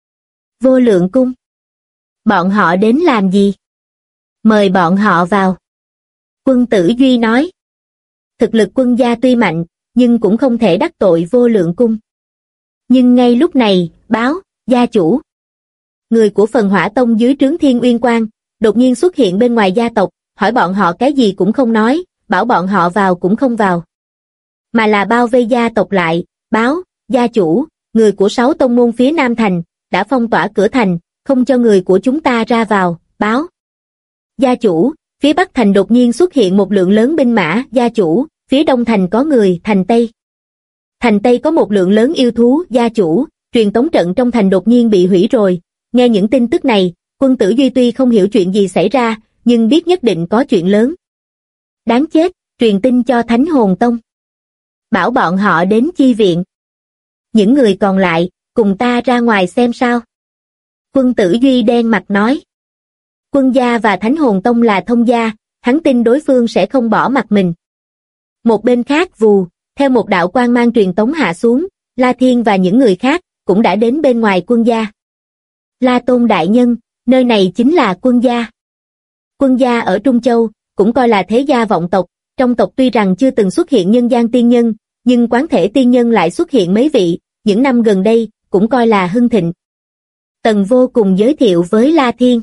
Vô Lượng Cung. Bọn họ đến làm gì? Mời bọn họ vào. Quân Tử Duy nói. Thực lực quân gia tuy mạnh, nhưng cũng không thể đắc tội Vô Lượng Cung. Nhưng ngay lúc này, báo, gia chủ. Người của Phần Hỏa Tông dưới trướng Thiên Uyên Quang, đột nhiên xuất hiện bên ngoài gia tộc, hỏi bọn họ cái gì cũng không nói, bảo bọn họ vào cũng không vào. Mà là bao vây gia tộc lại, báo, gia chủ, người của 6 tông môn phía Nam Thành, đã phong tỏa cửa thành, không cho người của chúng ta ra vào, báo. Gia chủ, phía Bắc Thành đột nhiên xuất hiện một lượng lớn binh mã, gia chủ, phía Đông Thành có người, thành Tây. Thành Tây có một lượng lớn yêu thú, gia chủ, truyền tống trận trong thành đột nhiên bị hủy rồi. Nghe những tin tức này, Quân Tử Duy tuy không hiểu chuyện gì xảy ra, nhưng biết nhất định có chuyện lớn. Đáng chết, truyền tin cho Thánh Hồn Tông. Bảo bọn họ đến chi viện. Những người còn lại, cùng ta ra ngoài xem sao. Quân Tử Duy đen mặt nói. Quân gia và Thánh Hồn Tông là thông gia, hắn tin đối phương sẽ không bỏ mặt mình. Một bên khác vù, theo một đạo quang mang truyền tống hạ xuống, La Thiên và những người khác cũng đã đến bên ngoài quân gia. La Tôn đại nhân, nơi này chính là quân gia. Quân gia ở Trung Châu, cũng coi là thế gia vọng tộc, trong tộc tuy rằng chưa từng xuất hiện nhân gian tiên nhân, nhưng quán thể tiên nhân lại xuất hiện mấy vị, những năm gần đây, cũng coi là hưng thịnh. Tần Vô cùng giới thiệu với La Thiên.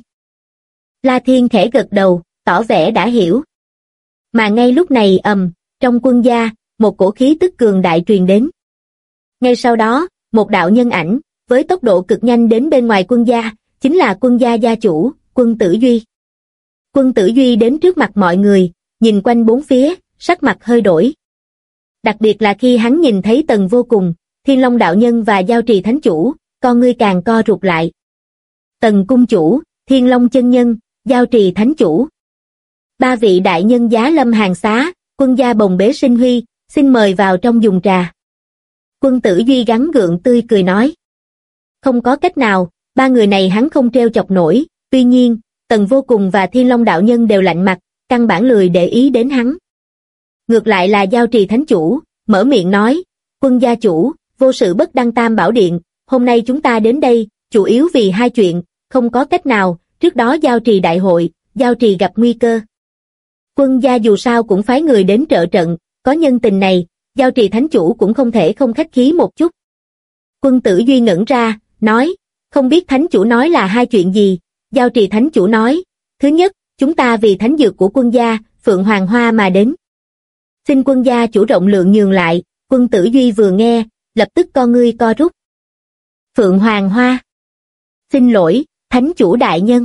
La Thiên khẽ gật đầu, tỏ vẻ đã hiểu. Mà ngay lúc này trong quân gia, một cổ khí tức cường đại truyền đến. Ngay sau đó, một đạo nhân ảnh, với tốc độ cực nhanh đến bên ngoài quân gia, chính là quân gia gia chủ, Quân Tử Duy. Quân Tử Duy đến trước mặt mọi người, nhìn quanh bốn phía, sắc mặt hơi đổi. Đặc biệt là khi hắn nhìn thấy Tần Vô cùng, Thiên Long đạo nhân và Giao Trì thánh chủ, con ngươi càng co rụt lại. Tần cung chủ, Thiên Long chân nhân, Giao Trì thánh chủ. Ba vị đại nhân giá lâm hàng xá, quân gia bồng bế sinh huy, xin mời vào trong dùng trà. Quân Tử Duy gắng gượng tươi cười nói. Không có cách nào, ba người này hắn không treo chọc nổi, tuy nhiên, Tần Vô cùng và Thiên Long đạo nhân đều lạnh mặt, căn bản lười để ý đến hắn. Ngược lại là Giao Trì thánh chủ, mở miệng nói, quân gia chủ, vô sự bất đăng tam bảo điện, hôm nay chúng ta đến đây, chủ yếu vì hai chuyện, không có cách nào, trước đó Giao Trì đại hội, Giao Trì gặp nguy cơ. Quân gia dù sao cũng phái người đến trợ trận, có nhân tình này, Giao Trì thánh chủ cũng không thể không khách khí một chút. Quân Tử Duy ngẩn ra, nói, không biết thánh chủ nói là hai chuyện gì. Giao Trì thánh chủ nói, thứ nhất, chúng ta vì thánh dược của quân gia, Phượng Hoàng Hoa mà đến. Xin quân gia chủ rộng lượng nhường lại. Quân Tử Duy vừa nghe, lập tức con ngươi co rút. Phượng Hoàng Hoa. Xin lỗi, thánh chủ đại nhân.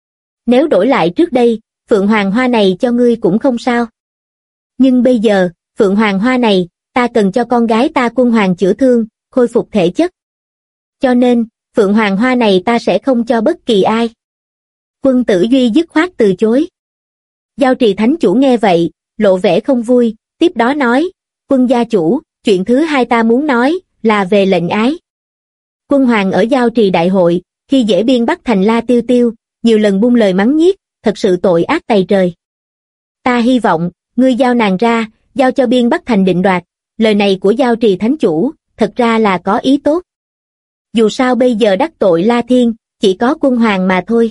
Nếu đổi lại trước đây, Phượng Hoàng Hoa này cho ngươi cũng không sao. Nhưng bây giờ, Phượng Hoàng Hoa này, ta cần cho con gái ta Quân Hoàng chữa thương, khôi phục thể chất. Cho nên, Phượng Hoàng Hoa này ta sẽ không cho bất kỳ ai. Quân Tử Duy dứt khoát từ chối. Giao Trì thánh chủ nghe vậy, lộ vẻ không vui, tiếp đó nói, quân gia chủ, chuyện thứ hai ta muốn nói, là về lệnh ái. Quân Hoàng ở Giao Trì đại hội, khi dễ biên Bắc Thành La Tiêu Tiêu, nhiều lần buông lời mắng nhiếc, thật sự tội ác tày trời. Ta hy vọng, ngươi giao nàng ra, giao cho biên Bắc Thành định đoạt, lời này của Giao Trì thánh chủ, thật ra là có ý tốt. Dù sao bây giờ đắc tội La Thiên, chỉ có Quân Hoàng mà thôi.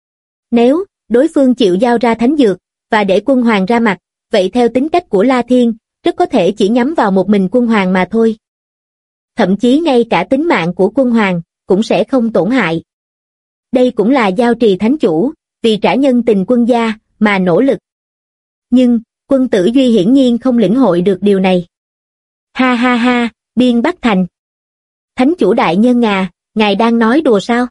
Nếu, đối phương chịu giao ra thánh dược, và để Quân Hoàng ra mặt, vậy theo tính cách của La Thiên, rất có thể chỉ nhắm vào một mình Quân Hoàng mà thôi. Thậm chí ngay cả tính mạng của Quân Hoàng, cũng sẽ không tổn hại. Đây cũng là Giao Trì thánh chủ, vì trả nhân tình quân gia, mà nỗ lực. Nhưng, Quân Tử Duy hiển nhiên không lĩnh hội được điều này. Ha ha ha, biên Bắc Thành. Thánh chủ đại nhân à, ngài đang nói đùa sao?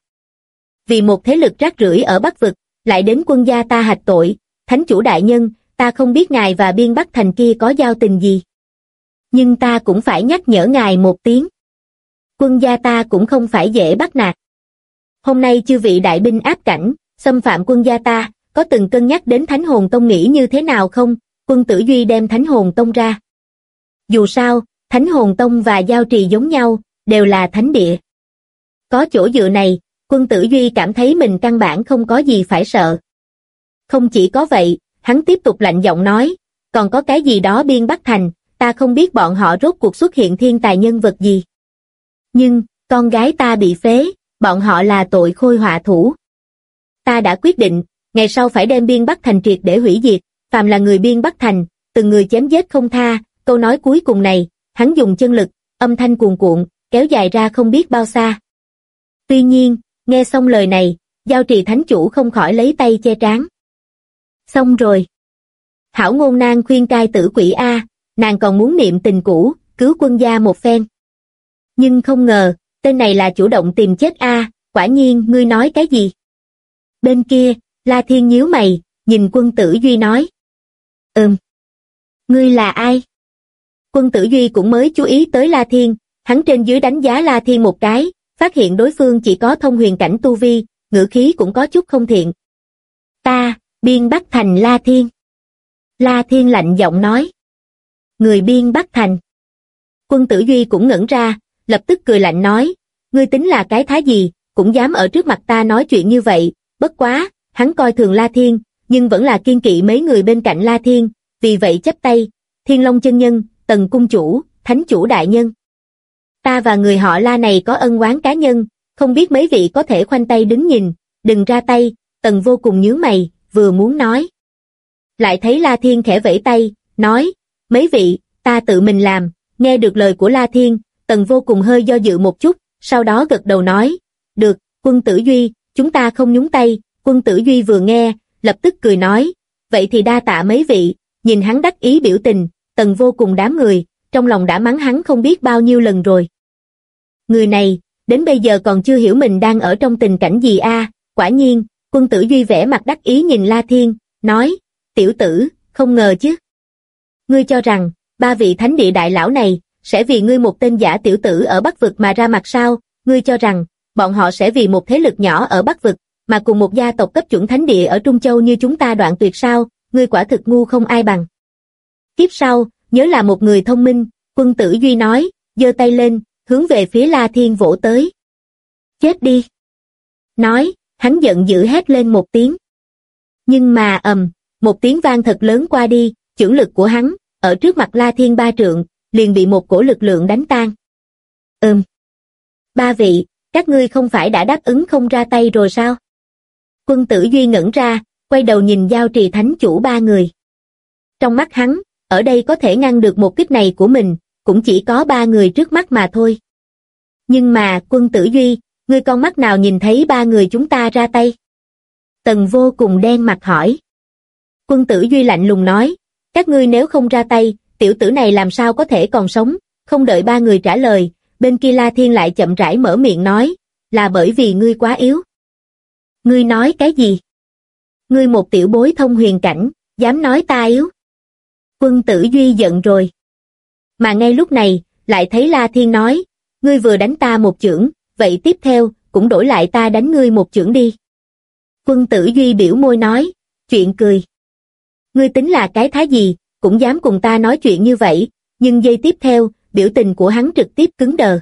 Vì một thế lực rác rưởi ở Bắc Vực, lại đến quân gia ta hạch tội, thánh chủ đại nhân, ta không biết ngài và biên Bắc Thành kia có giao tình gì. Nhưng ta cũng phải nhắc nhở ngài một tiếng. Quân gia ta cũng không phải dễ bắt nạt. Hôm nay chư vị đại binh áp cảnh, xâm phạm quân gia ta, có từng cân nhắc đến Thánh Hồn Tông nghĩ như thế nào không? Quân Tử Duy đem Thánh Hồn Tông ra. Dù sao, Thánh Hồn Tông và Giao Trì giống nhau, đều là thánh địa. Có chỗ dựa này, Quân Tử Duy cảm thấy mình căn bản không có gì phải sợ. Không chỉ có vậy, hắn tiếp tục lạnh giọng nói, còn có cái gì đó biên Bắc Thành, ta không biết bọn họ rốt cuộc xuất hiện thiên tài nhân vật gì. Nhưng, con gái ta bị phế, bọn họ là tội khôi họa thủ. Ta đã quyết định, ngày sau phải đem Biên Bắc Thành triệt để hủy diệt, phàm là người Biên Bắc Thành, từng người chém giết không tha. Câu nói cuối cùng này, hắn dùng chân lực, âm thanh cuồn cuộn, kéo dài ra không biết bao xa. Tuy nhiên, nghe xong lời này, Giao Trì Thánh Chủ không khỏi lấy tay che trán. Xong rồi. Hảo ngôn nang khuyên cai tử quỷ a, nàng còn muốn niệm tình cũ, cứu quân gia một phen. Nhưng không ngờ, tên này là chủ động tìm chết a, quả nhiên ngươi nói cái gì? Bên kia, La Thiên nhíu mày, nhìn Quân Tử Duy nói. Ngươi là ai? Quân Tử Duy cũng mới chú ý tới La Thiên, hắn trên dưới đánh giá La Thiên một cái, phát hiện đối phương chỉ có thông huyền cảnh tu vi, ngữ khí cũng có chút không thiện. Ta, Biên Bắc Thành La Thiên. La Thiên lạnh giọng nói. Người Biên Bắc Thành. Quân Tử Duy cũng ngẩn ra, lập tức cười lạnh nói, ngươi tính là cái thá gì, cũng dám ở trước mặt ta nói chuyện như vậy, bất quá, hắn coi thường La Thiên, nhưng vẫn là kiên kỵ mấy người bên cạnh La Thiên, vì vậy chắp tay, Thiên Long chân nhân, Tần cung chủ, Thánh chủ đại nhân. Ta và người họ La này có ân oán cá nhân, không biết mấy vị có thể khoanh tay đứng nhìn, đừng ra tay. Tần vô cùng nhướng mày, vừa muốn nói. Lại thấy La Thiên khẽ vẫy tay, nói, mấy vị, ta tự mình làm. Nghe được lời của La Thiên, Tần vô cùng hơi do dự một chút, sau đó gật đầu nói, được, Quân Tử Duy, chúng ta không nhúng tay. Quân Tử Duy vừa nghe, lập tức cười nói, vậy thì đa tạ mấy vị. Nhìn hắn đắc ý biểu tình, Tần vô cùng đám người, trong lòng đã mắng hắn không biết bao nhiêu lần rồi. Người này, đến bây giờ còn chưa hiểu mình đang ở trong tình cảnh gì a. Quả nhiên, Quân Tử Duy vẻ mặt đắc ý nhìn La Thiên, nói, tiểu tử, không ngờ chứ. Ngươi cho rằng, ba vị thánh địa đại lão này, sẽ vì ngươi một tên giả tiểu tử ở Bắc Vực mà ra mặt sao? Ngươi cho rằng, bọn họ sẽ vì một thế lực nhỏ ở Bắc Vực, mà cùng một gia tộc cấp chuẩn thánh địa ở Trung Châu như chúng ta đoạn tuyệt sao? Ngươi quả thực ngu không ai bằng. Kiếp sau, nhớ là một người thông minh. Quân Tử Duy nói, giơ tay lên, hướng về phía La Thiên vỗ tới. Chết đi. Nói, hắn giận dữ hét lên một tiếng. Nhưng mà một tiếng vang thật lớn qua đi, chưởng lực của hắn, ở trước mặt La Thiên 3 trượng, liền bị một cổ lực lượng đánh tan. Ba vị, các ngươi không phải đã đáp ứng không ra tay rồi sao? Quân Tử Duy ngẩn ra, quay đầu nhìn Giao Trì Thánh Chủ 3 người. Trong mắt hắn, ở đây có thể ngăn được một kích này của mình, cũng chỉ có 3 người trước mắt mà thôi. Nhưng mà, Quân Tử Duy, ngươi con mắt nào nhìn thấy 3 người chúng ta ra tay? Tần vô cùng đen mặt hỏi. Quân Tử Duy lạnh lùng nói, các ngươi nếu không ra tay, tiểu tử này làm sao có thể còn sống? Không đợi 3 người trả lời, bên kia La Thiên lại chậm rãi mở miệng nói, là bởi vì ngươi quá yếu. Ngươi nói cái gì? Ngươi một tiểu bối thông huyền cảnh, dám nói ta yếu? Quân Tử Duy giận rồi. Mà ngay lúc này, lại thấy La Thiên nói, ngươi vừa đánh ta một chưởng, vậy tiếp theo, cũng đổi lại ta đánh ngươi một chưởng đi. Quân Tử Duy biểu môi nói, chuyện cười. Ngươi tính là cái thá gì, cũng dám cùng ta nói chuyện như vậy, nhưng giây tiếp theo, biểu tình của hắn trực tiếp cứng đờ.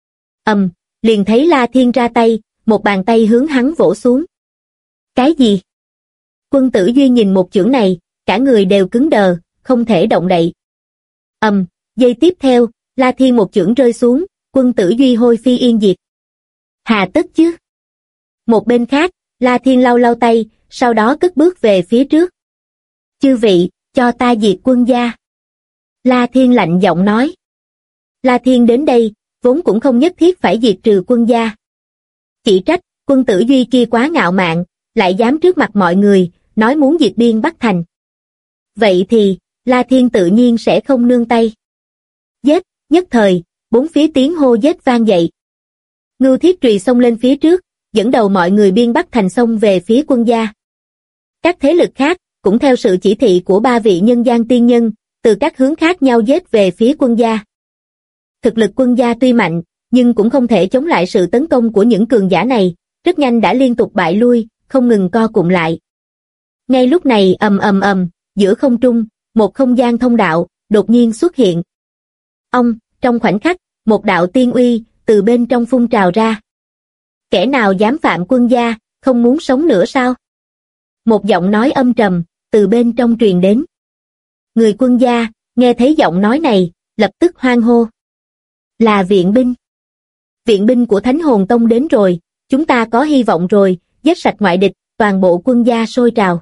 Liền thấy La Thiên ra tay, một bàn tay hướng hắn vỗ xuống. Cái gì? Quân Tử Duy nhìn một chưởng này, cả người đều cứng đờ, không thể động đậy. Giây tiếp theo, La Thiên một chưởng rơi xuống, Quân Tử Duy hôi phi yên diệt. Hà tất chứ? Một bên khác, La Thiên lau lau tay, sau đó cất bước về phía trước. Chư vị, cho ta diệt quân gia. La Thiên lạnh giọng nói. La Thiên đến đây, vốn cũng không nhất thiết phải diệt trừ quân gia. Chỉ trách, Quân Tử Duy kia quá ngạo mạn, lại dám trước mặt mọi người, nói muốn diệt Biên Bắc Thành. Vậy thì, La Thiên tự nhiên sẽ không nương tay. Giết, nhất thời, bốn phía tiếng hô giết vang dậy. Ngưu Thiết Trùy xông lên phía trước, dẫn đầu mọi người Biên Bắc Thành xông về phía quân gia. Các thế lực khác, cũng theo sự chỉ thị của 3 vị nhân gian tiên nhân, từ các hướng khác nhau giết về phía quân gia. Thực lực quân gia tuy mạnh, nhưng cũng không thể chống lại sự tấn công của những cường giả này, rất nhanh đã liên tục bại lui, không ngừng co cụm lại. Ngay lúc này giữa không trung, một không gian thông đạo, đột nhiên xuất hiện. Trong khoảnh khắc, một đạo tiên uy, từ bên trong phun trào ra. Kẻ nào dám phạm quân gia, không muốn sống nữa sao? Một giọng nói âm trầm, từ bên trong truyền đến. Người quân gia, nghe thấy giọng nói này, lập tức hoan hô. Là viện binh. Viện binh của Thánh Hồn Tông đến rồi, chúng ta có hy vọng rồi, giết sạch ngoại địch, toàn bộ quân gia sôi trào.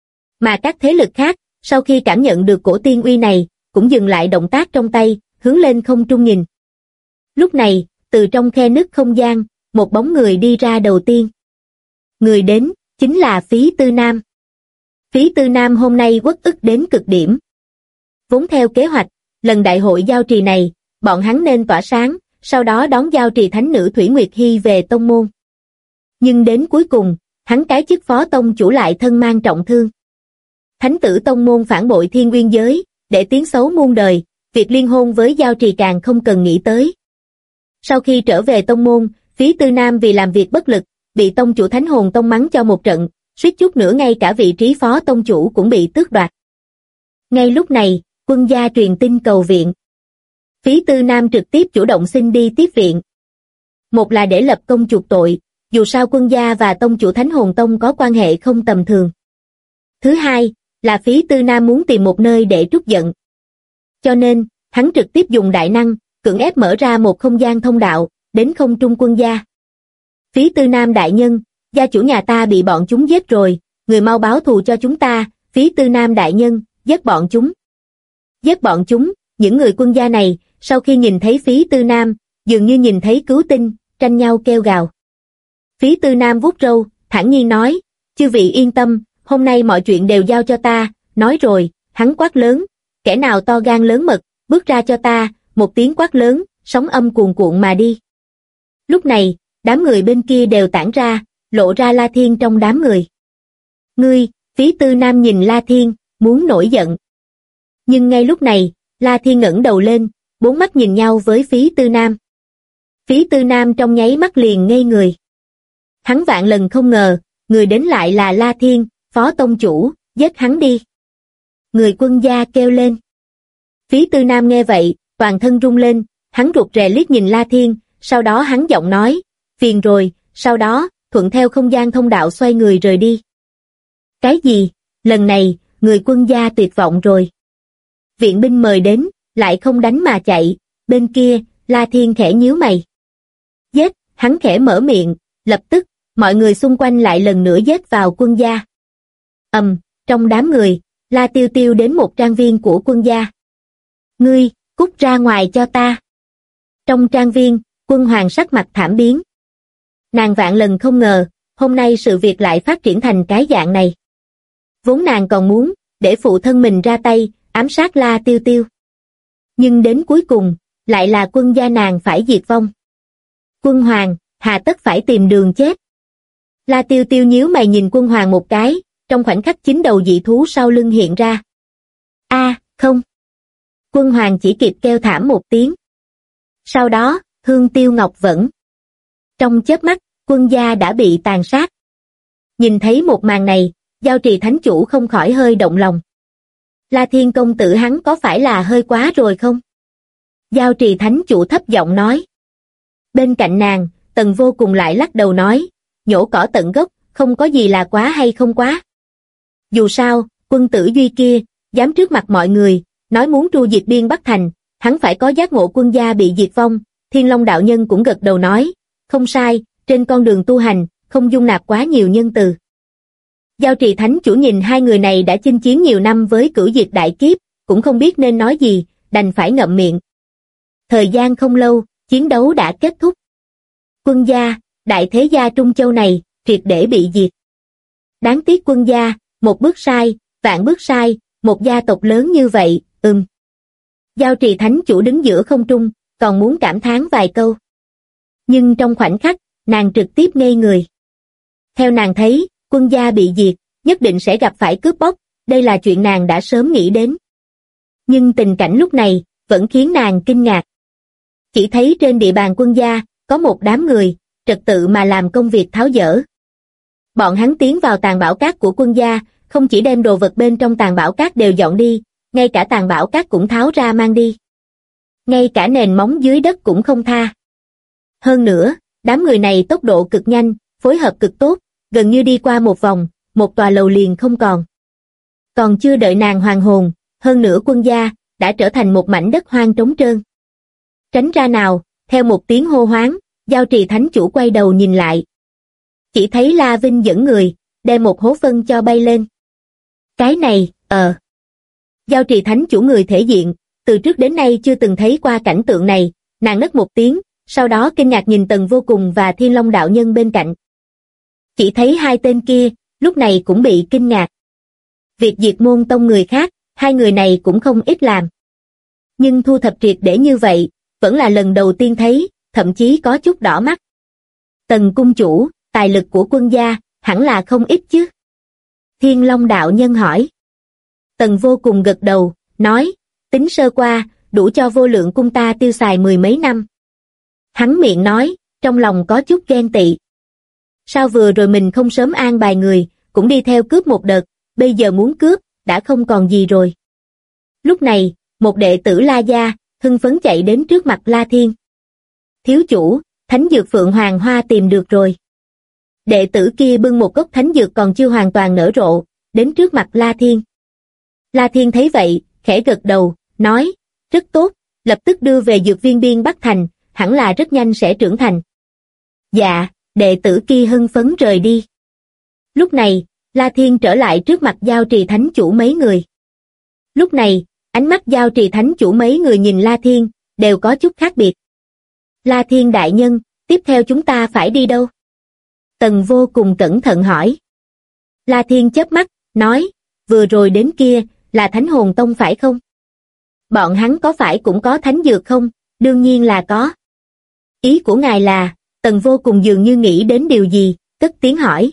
Mà các thế lực khác, sau khi cảm nhận được cổ tiên uy này, cũng dừng lại động tác trong tay, hướng lên không trung nhìn. Lúc này, từ trong khe nứt không gian, một bóng người đi ra đầu tiên. Người đến, chính là Phí Tư Nam. Phí Tư Nam hôm nay uất ức đến cực điểm. Vốn theo kế hoạch, lần đại hội giao trì này, bọn hắn nên tỏa sáng, sau đó đón giao trì thánh nữ Thủy Nguyệt Hy về tông môn. Nhưng đến cuối cùng, hắn cái chức phó tông chủ lại thân mang trọng thương. Thánh tử tông môn phản bội Thiên Nguyên giới, để tiếng xấu muôn đời, việc liên hôn với giao trì càng không cần nghĩ tới. Sau khi trở về tông môn, Phí Tư Nam vì làm việc bất lực, bị tông chủ Thánh Hồn Tông mắng cho một trận, suýt chút nữa ngay cả vị trí phó tông chủ cũng bị tước đoạt. Ngay lúc này, quân gia truyền tin cầu viện. Phí Tư Nam trực tiếp chủ động xin đi tiếp viện. Một là để lập công chuộc tội, dù sao quân gia và tông chủ Thánh Hồn Tông có quan hệ không tầm thường. Thứ hai, là Phí Tư Nam muốn tìm một nơi để trút giận. Cho nên, hắn trực tiếp dùng đại năng, cưỡng ép mở ra một không gian thông đạo, đến không trung quân gia. Phí Tư Nam đại nhân, gia chủ nhà ta bị bọn chúng giết rồi, người mau báo thù cho chúng ta. Phí Tư Nam đại nhân, giết bọn chúng. Giết bọn chúng, những người quân gia này, sau khi nhìn thấy Phí Tư Nam, dường như nhìn thấy cứu tinh, tranh nhau kêu gào. Phí Tư Nam vuốt râu, thản nhiên nói, chư vị yên tâm, hôm nay mọi chuyện đều giao cho ta. Nói rồi, hắn quát lớn, kẻ nào to gan lớn mật, bước ra cho ta. Một tiếng quát lớn, sóng âm cuồn cuộn mà đi. Lúc này, đám người bên kia đều tản ra, lộ ra La Thiên trong đám người. Ngươi, Phí Tư Nam nhìn La Thiên, muốn nổi giận. Nhưng ngay lúc này, La Thiên ngẩng đầu lên, bốn mắt nhìn nhau với Phí Tư Nam. Phí Tư Nam trong nháy mắt liền ngây người. Hắn vạn lần không ngờ, người đến lại là La Thiên, phó tông chủ, giết hắn đi. Người quân gia kêu lên. Phí Tư Nam nghe vậy, toàn thân rung lên, hắn rụt rè liếc nhìn La Thiên, sau đó hắn giọng nói, phiền rồi, sau đó, thuận theo không gian thông đạo xoay người rời đi. Cái gì? Lần này, người quân gia tuyệt vọng rồi. Viện binh mời đến, lại không đánh mà chạy, bên kia, La Thiên khẽ nhíu mày. Giết, hắn khẽ mở miệng, lập tức, mọi người xung quanh lại lần nữa giết vào quân gia. Trong đám người, La Tiêu Tiêu đến một trang viên của quân gia. Ngươi, cút ra ngoài cho ta. Trong trang viên, Quân Hoàng sắc mặt thảm biến. Nàng vạn lần không ngờ, hôm nay sự việc lại phát triển thành cái dạng này. Vốn nàng còn muốn, để phụ thân mình ra tay, ám sát La Tiêu Tiêu. Nhưng đến cuối cùng, lại là quân gia nàng phải diệt vong. Quân Hoàng, hà tất phải tìm đường chết. La Tiêu Tiêu nhíu mày nhìn Quân Hoàng một cái, trong khoảnh khắc chín đầu dị thú sau lưng hiện ra. Không. Quân Hoàng chỉ kịp kêu thảm một tiếng. Sau đó, Hương Tiêu Ngọc Vẫn. Trong chớp mắt, quân gia đã bị tàn sát. Nhìn thấy một màn này, Giao Trì Thánh Chủ không khỏi hơi động lòng. La Thiên công tử hắn có phải là hơi quá rồi không? Giao Trì Thánh Chủ thấp giọng nói. Bên cạnh nàng, Tần Vô Cùng lại lắc đầu nói, nhổ cỏ tận gốc, không có gì là quá hay không quá. Dù sao, quân tử Duy kia, dám trước mặt mọi người, nói muốn tru diệt Biên Bắc Thành, hắn phải có giác ngộ quân gia bị diệt vong. Thiên Long đạo nhân cũng gật đầu nói, không sai, trên con đường tu hành, không dung nạp quá nhiều nhân từ. Giao Trì Thánh Chủ nhìn hai người này đã chinh chiến nhiều năm với cửu diệt đại kiếp, cũng không biết nên nói gì, đành phải ngậm miệng. Thời gian không lâu, chiến đấu đã kết thúc. Quân gia, đại thế gia Trung Châu này, triệt để bị diệt. Đáng tiếc quân gia, một bước sai, vạn bước sai, một gia tộc lớn như vậy, Giao Trì Thánh Chủ đứng giữa không trung, còn muốn cảm thán vài câu. Nhưng trong khoảnh khắc, nàng trực tiếp ngây người. Theo nàng thấy, quân gia bị diệt, nhất định sẽ gặp phải cướp bóc, đây là chuyện nàng đã sớm nghĩ đến. Nhưng tình cảnh lúc này, vẫn khiến nàng kinh ngạc. Chỉ thấy trên địa bàn quân gia, có một đám người, trật tự mà làm công việc tháo dỡ. Bọn hắn tiến vào tàn bảo cát của quân gia, không chỉ đem đồ vật bên trong tàn bảo cát đều dọn đi, ngay cả tàn bảo cát cũng tháo ra mang đi. Ngay cả nền móng dưới đất cũng không tha. Hơn nữa, đám người này tốc độ cực nhanh, phối hợp cực tốt, gần như đi qua một vòng, một tòa lầu liền không còn. Còn chưa đợi nàng hoàn hồn, hơn nữa quân gia, đã trở thành một mảnh đất hoang trống trơn. Tránh ra nào, theo một tiếng hô hoáng, Giao trì thánh chủ quay đầu nhìn lại. Chỉ thấy La Vinh dẫn người, đem một hố phân cho bay lên. Cái này, Giao trì thánh chủ người thể diện, từ trước đến nay chưa từng thấy qua cảnh tượng này, nàng nấc một tiếng, sau đó kinh ngạc nhìn Tần Vô Cùng và Thiên Long đạo nhân bên cạnh. Chỉ thấy hai tên kia, lúc này cũng bị kinh ngạc. Việc diệt môn tông người khác, hai người này cũng không ít làm. Nhưng thu thập triệt để như vậy, vẫn là lần đầu tiên thấy, thậm chí có chút đỏ mắt. Tần cung chủ, tài lực của quân gia, hẳn là không ít chứ? Thiên Long đạo nhân hỏi. Tần Vô Cùng gật đầu, nói, tính sơ qua, đủ cho Vô Lượng cung ta tiêu xài 10 mấy năm. Hắn miệng nói, trong lòng có chút ghen tị. Sao vừa rồi mình không sớm an bài người, cũng đi theo cướp một đợt, bây giờ muốn cướp, đã không còn gì rồi. Lúc này, một đệ tử La Gia, hưng phấn chạy đến trước mặt La Thiên. Thiếu chủ, thánh dược Phượng Hoàng Hoa tìm được rồi. Đệ tử kia bưng một gốc thánh dược còn chưa hoàn toàn nở rộ, đến trước mặt La Thiên. La Thiên thấy vậy, khẽ gật đầu, nói, rất tốt, lập tức đưa về dược viên Biên Bắc Thành, hẳn là rất nhanh sẽ trưởng thành. Dạ, đệ tử kia hưng phấn rời đi. Lúc này, La Thiên trở lại trước mặt Giao Trì thánh chủ mấy người. Lúc này, ánh mắt Giao Trì thánh chủ mấy người nhìn La Thiên, đều có chút khác biệt. La Thiên đại nhân, tiếp theo chúng ta phải đi đâu? Tần Vô Cùng cẩn thận hỏi. La Thiên chớp mắt, nói, vừa rồi đến kia, là Thánh Hồn Tông phải không? Bọn hắn có phải cũng có thánh dược không? Đương nhiên là có. Ý của ngài là, Tần Vô Cùng dường như nghĩ đến điều gì, cất tiếng hỏi.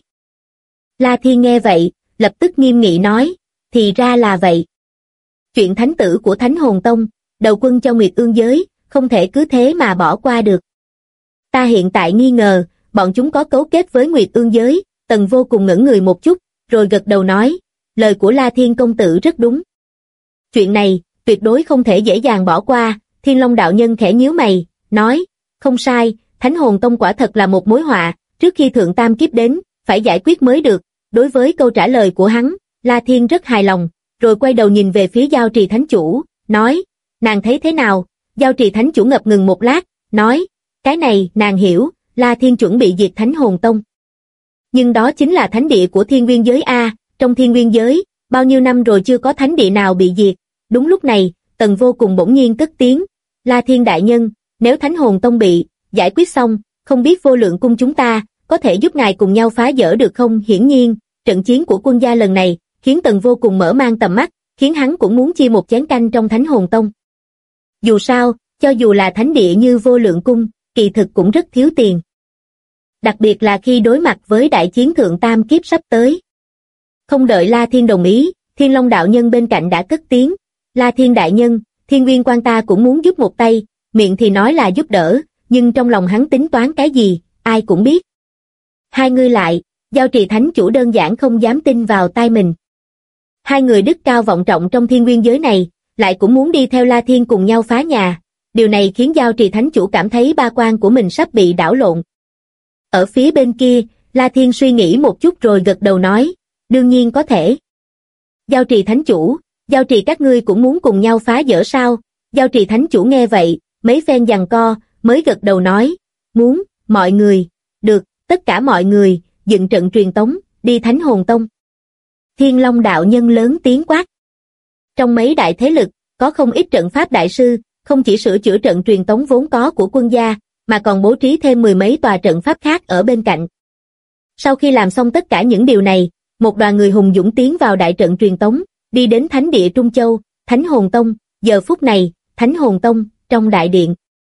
La Thiên nghe vậy, lập tức nghiêm nghị nói, thì ra là vậy. Chuyện thánh tử của Thánh Hồn Tông, đầu quân cho Nguyệt Ương giới, không thể cứ thế mà bỏ qua được. Ta hiện tại nghi ngờ, bọn chúng có cấu kết với Nguyệt Ương giới. Tần Vô Cùng ngẩn người một chút, rồi gật đầu nói, lời của La Thiên công tử rất đúng. Chuyện này, tuyệt đối không thể dễ dàng bỏ qua. Thiên Long đạo nhân khẽ nhíu mày, nói, không sai, Thánh Hồn Tông quả thật là một mối họa, trước khi Thượng Tam Kiếp đến, phải giải quyết mới được. Đối với câu trả lời của hắn, La Thiên rất hài lòng, rồi quay đầu nhìn về phía Giao Trì thánh chủ, nói, nàng thấy thế nào? Giao Trì thánh chủ ngập ngừng một lát, nói, cái này, nàng hiểu, La Thiên chuẩn bị diệt Thánh Hồn Tông. Nhưng đó chính là thánh địa của Thiên Nguyên giới A, trong Thiên Nguyên giới, bao nhiêu năm rồi chưa có thánh địa nào bị diệt. Đúng lúc này, Tần Vô Cùng bỗng nhiên cất tiếng, La Thiên đại nhân, nếu Thánh Hồn Tông bị giải quyết xong, không biết Vô Lượng cung chúng ta có thể giúp ngài cùng nhau phá vỡ được không? Hiển nhiên, trận chiến của quân gia lần này khiến Tần Vô Cùng mở mang tầm mắt, khiến hắn cũng muốn chia một chén canh trong Thánh Hồn Tông. Dù sao, cho dù là thánh địa như Vô Lượng cung, kỳ thực cũng rất thiếu tiền. Đặc biệt là khi đối mặt với đại chiến Thượng Tam Kiếp sắp tới. Không đợi La Thiên đồng ý, Thiên Long đạo nhân bên cạnh đã cất tiếng, La Thiên đại nhân, Thiên Nguyên quan ta cũng muốn giúp một tay, miệng thì nói là giúp đỡ, nhưng trong lòng hắn tính toán cái gì, ai cũng biết. Hai người lại, Giao Trì thánh chủ đơn giản không dám tin vào tai mình. Hai người đức cao vọng trọng trong Thiên Nguyên giới này, lại cũng muốn đi theo La Thiên cùng nhau phá nhà. Điều này khiến Giao Trì thánh chủ cảm thấy ba quan của mình sắp bị đảo lộn. Ở phía bên kia, La Thiên suy nghĩ một chút rồi gật đầu nói, đương nhiên có thể. Giao Trì thánh chủ, Giao Trì các ngươi cũng muốn cùng nhau phá vỡ sao? Giao Trì thánh chủ nghe vậy, mấy phen giằng co, mới gật đầu nói, muốn, mọi người, được, tất cả mọi người, dựng trận truyền tống, đi Thánh Hồn Tông. Thiên Long đạo nhân lớn tiếng quát. Trong mấy đại thế lực, có không ít trận pháp đại sư, không chỉ sửa chữa trận truyền tống vốn có của quân gia, mà còn bố trí thêm 10 mấy tòa trận pháp khác ở bên cạnh. Sau khi làm xong tất cả những điều này, một đoàn người hùng dũng tiến vào đại trận truyền tống, đi đến thánh địa Trung Châu, Thánh Hồn Tông. Giờ phút này, Thánh Hồn Tông, trong đại điện.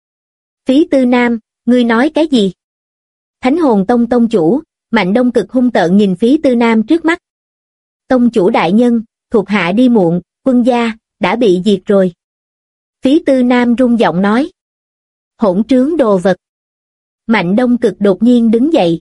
Phí Tư Nam, ngươi nói cái gì? Thánh Hồn Tông tông chủ, Mạnh Đông Cực hung tợn nhìn Phí Tư Nam trước mắt. Tông chủ đại nhân, thuộc hạ đi muộn, quân gia, đã bị diệt rồi. Phí Tư Nam rung giọng nói. Hỗn trướng đồ vật. Mạnh Đông Cực đột nhiên đứng dậy.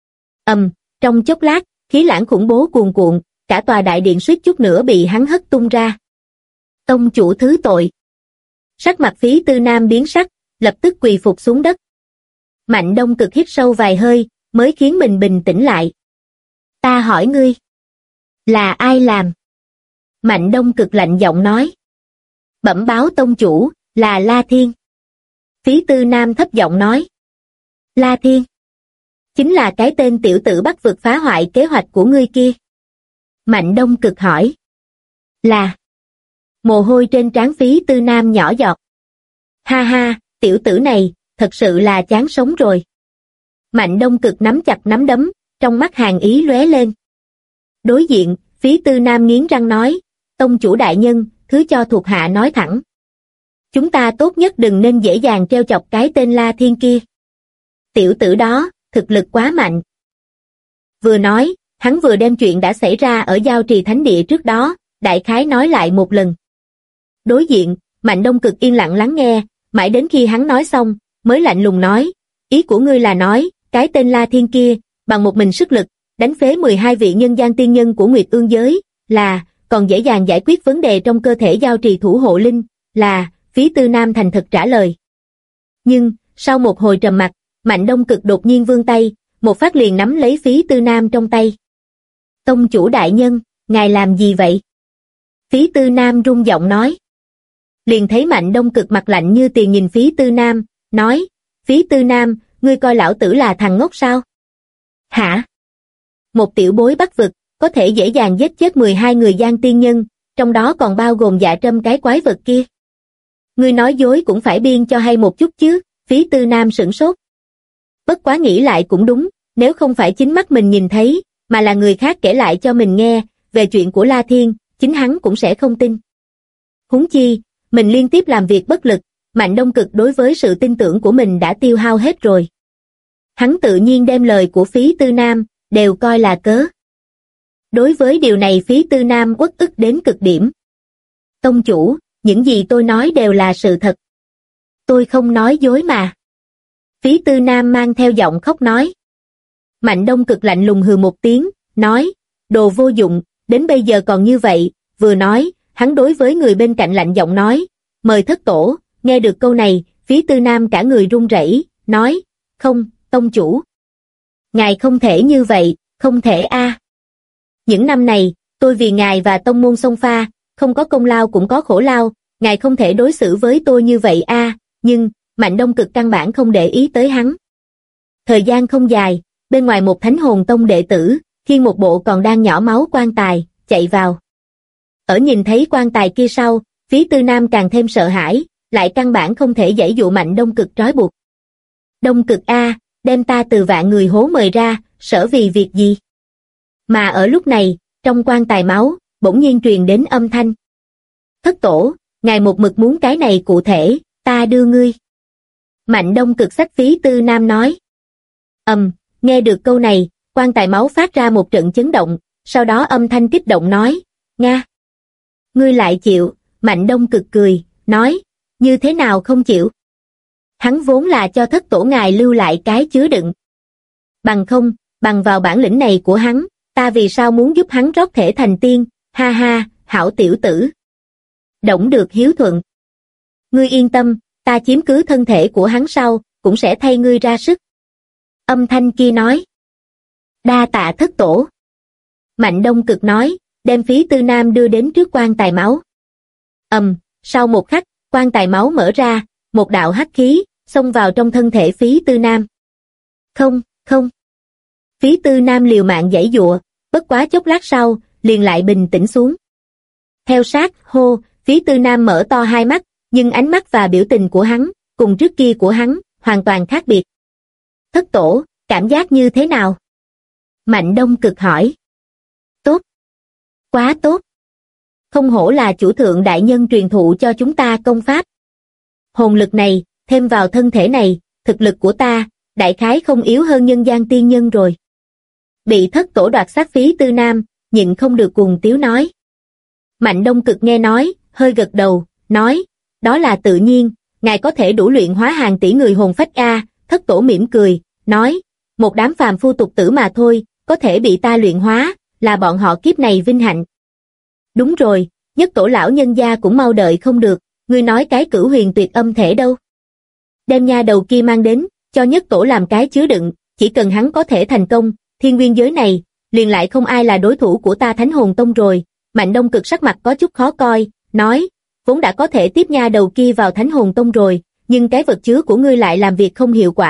Trong chốc lát, khí lãng khủng bố cuồn cuộn, cả tòa đại điện suýt chút nữa bị hắn hất tung ra. Tông chủ thứ tội. Sắc mặt Phí Tư Nam biến sắc, lập tức quỳ phục xuống đất. Mạnh Đông Cực hít sâu vài hơi, mới khiến mình bình tĩnh lại. Ta hỏi ngươi, là ai làm? Mạnh Đông Cực lạnh giọng nói. Bẩm báo tông chủ, là La Thiên. Phí Tư Nam thấp giọng nói. La Thiên. Chính là cái tên tiểu tử Bắc vực phá hoại kế hoạch của ngươi kia. Mạnh Đông Cực hỏi. Là. Mồ hôi trên trán Phí Tư Nam nhỏ giọt. Ha ha, tiểu tử này, thật sự là chán sống rồi. Mạnh Đông Cực nắm chặt nắm đấm, trong mắt hàn ý lóe lên. Đối diện, Phí Tư Nam nghiến răng nói, tông chủ đại nhân, thứ cho thuộc hạ nói thẳng. Chúng ta tốt nhất đừng nên dễ dàng trêu chọc cái tên La Thiên kia. Tiểu tử đó, thực lực quá mạnh. Vừa nói, hắn vừa đem chuyện đã xảy ra ở Giao Trì Thánh Địa trước đó, đại khái nói lại một lần. Đối diện, Mạnh Đông Cực yên lặng lắng nghe, mãi đến khi hắn nói xong, mới lạnh lùng nói, ý của ngươi là nói, cái tên La Thiên kia, bằng một mình sức lực, đánh phế 12 vị nhân gian tiên nhân của Nguyệt Ương giới, là, còn dễ dàng giải quyết vấn đề trong cơ thể Giao Trì thủ hộ linh, là, Phí Tư Nam thành thật trả lời. Nhưng, sau một hồi trầm mặc, Mạnh Đông Cực đột nhiên vươn tay, một phát liền nắm lấy Phí Tư Nam trong tay. Tông chủ đại nhân, ngài làm gì vậy? Phí Tư Nam run giọng nói. Liền thấy Mạnh Đông Cực mặt lạnh như tiền nhìn Phí Tư Nam, nói, Phí Tư Nam, ngươi coi lão tử là thằng ngốc sao? Hả? Một tiểu bối Bắc vực, có thể dễ dàng giết chết 12 người gian tiên nhân, trong đó còn bao gồm Dạ Trâm cái quái vật kia. Ngươi nói dối cũng phải biên cho hay một chút chứ, Phí Tư Nam sửng sốt. Bất quá nghĩ lại cũng đúng, nếu không phải chính mắt mình nhìn thấy, mà là người khác kể lại cho mình nghe, về chuyện của La Thiên, chính hắn cũng sẽ không tin. Huống chi, mình liên tiếp làm việc bất lực, Mạnh Đông Cực đối với sự tin tưởng của mình đã tiêu hao hết rồi. Hắn tự nhiên đem lời của Phí Tư Nam, đều coi là cớ. Đối với điều này Phí Tư Nam uất ức đến cực điểm. Tông chủ, những gì tôi nói đều là sự thật. Tôi không nói dối mà. Phí Tư Nam mang theo giọng khóc nói. Mạnh Đông Cực lạnh lùng hừ một tiếng, nói, đồ vô dụng, đến bây giờ còn như vậy, vừa nói, hắn đối với người bên cạnh lạnh giọng nói, mời thất tổ, nghe được câu này, Phí Tư Nam cả người run rẩy, nói, không, tông chủ. Ngài không thể như vậy, không thể a. Những năm này, tôi vì ngài và tông môn xông pha, không có công lao cũng có khổ lao, ngài không thể đối xử với tôi như vậy a. Nhưng, Mạnh Đông Cực căn bản không để ý tới hắn. Thời gian không dài, bên ngoài một Thánh Hồn Tông đệ tử, khiêng một bộ còn đang nhỏ máu quan tài, chạy vào. Ở nhìn thấy quan tài kia sau, Phí Tư Nam càng thêm sợ hãi, lại căn bản không thể giãy dụ Mạnh Đông Cực trói buộc. Đông Cực a, đem ta từ vạn người hố mời ra, sở vì việc gì? Mà ở lúc này, trong quan tài máu, bỗng nhiên truyền đến âm thanh. Thất tổ, ngài một mực muốn cái này cụ thể, ta đưa ngươi. Mạnh Đông Cực xách Phí Tư Nam nói. Nghe được câu này, quan tài máu phát ra một trận chấn động, sau đó âm thanh kích động nói, Nga. Ngươi lại chịu, Mạnh Đông Cực cười, nói, như thế nào không chịu? Hắn vốn là cho thất tổ ngài lưu lại cái chứa đựng. Bằng không, bằng vào bản lĩnh này của hắn, ta vì sao muốn giúp hắn rót thể thành tiên, ha ha, hảo tiểu tử. Động được hiếu thuận. Ngươi yên tâm, ta chiếm cứ thân thể của hắn sau, cũng sẽ thay ngươi ra sức. Âm thanh kia nói. Đa tạ thất tổ. Mạnh Đông Cực nói, đem Phí Tư Nam đưa đến trước quan tài máu. Sau một khắc, quan tài máu mở ra, một đạo hắc khí, xông vào trong thân thể Phí Tư Nam. Không. Phí Tư Nam liều mạng giãy giụa, bất quá chốc lát sau, liền lại bình tĩnh xuống. Theo sát, hô, Phí Tư Nam mở to hai mắt, nhưng ánh mắt và biểu tình của hắn, cùng trước kia của hắn, hoàn toàn khác biệt. Thất tổ, cảm giác như thế nào? Mạnh Đông Cực hỏi. Tốt. Quá tốt. Không hổ là chủ thượng đại nhân truyền thụ cho chúng ta công pháp. Hồn lực này, thêm vào thân thể này, thực lực của ta, đại khái không yếu hơn nhân gian tiên nhân rồi. Bị thất tổ đoạt xác Phí Tư Nam, nhịn không được cuồng tiếu nói. Mạnh Đông Cực nghe nói, hơi gật đầu, nói, đó là tự nhiên, ngài có thể đủ luyện hóa hàng tỷ người hồn phách a. Thất tổ mỉm cười, nói, một đám phàm phu tục tử mà thôi, có thể bị ta luyện hóa, là bọn họ kiếp này vinh hạnh. Đúng rồi, nhất tổ lão nhân gia cũng mau đợi không được, ngươi nói cái Cửu Huyền Tuyệt Âm thể đâu? Đem nha đầu kia mang đến, cho nhất tổ làm cái chứa đựng, chỉ cần hắn có thể thành công, thiên nguyên giới này, liền lại không ai là đối thủ của ta Thánh Hồn Tông rồi. Mạnh Đông Cực sắc mặt có chút khó coi, nói, vốn đã có thể tiếp nha đầu kia vào Thánh Hồn Tông rồi, nhưng cái vật chứa của ngươi lại làm việc không hiệu quả,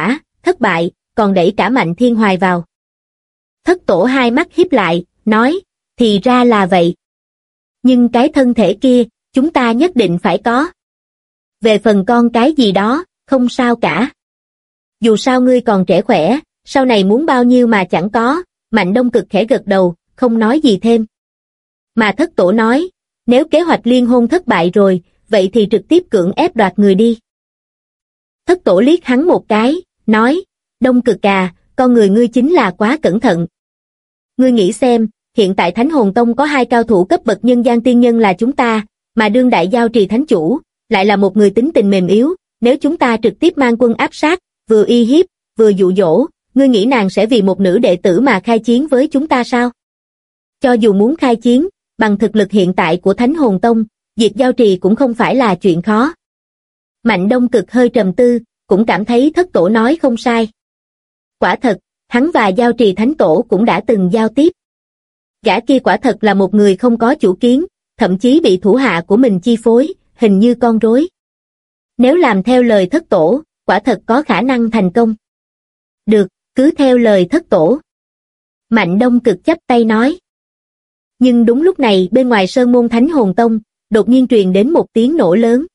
thất bại, còn đẩy cả Mạnh Thiên Hoài vào. Thất tổ hai mắt híp lại, nói, thì ra là vậy. Nhưng cái thân thể kia, chúng ta nhất định phải có. Về phần con cái gì đó, không sao cả. Dù sao ngươi còn trẻ khỏe, sau này muốn bao nhiêu mà chẳng có. Mạnh Đông Cực khẽ gật đầu, không nói gì thêm. Mà thất tổ nói, nếu kế hoạch liên hôn thất bại rồi, vậy thì trực tiếp cưỡng ép đoạt người đi. Thất tổ liếc hắn một cái, nói, Đông Cực à, con người ngươi chính là quá cẩn thận. Ngươi nghĩ xem, hiện tại Thánh Hồn Tông có 2 cao thủ cấp bậc nhân gian tiên nhân là chúng ta, mà đương đại giao trì thánh chủ, lại là một người tính tình mềm yếu, nếu chúng ta trực tiếp mang quân áp sát, vừa uy hiếp, vừa dụ dỗ, ngươi nghĩ nàng sẽ vì một nữ đệ tử mà khai chiến với chúng ta sao? Cho dù muốn khai chiến, bằng thực lực hiện tại của Thánh Hồn Tông, diệt giao trì cũng không phải là chuyện khó. Mạnh Đông Cực hơi trầm tư, cũng cảm thấy thất tổ nói không sai. Quả thật, hắn và giao trì thánh tổ cũng đã từng giao tiếp. Gã kia quả thật là một người không có chủ kiến, thậm chí bị thủ hạ của mình chi phối, hình như con rối. Nếu làm theo lời thất tổ, quả thật có khả năng thành công. Được, cứ theo lời thất tổ. Mạnh Đông Cực chắp tay nói. Nhưng đúng lúc này bên ngoài sơn môn Thánh Hồn Tông, đột nhiên truyền đến một tiếng nổ lớn.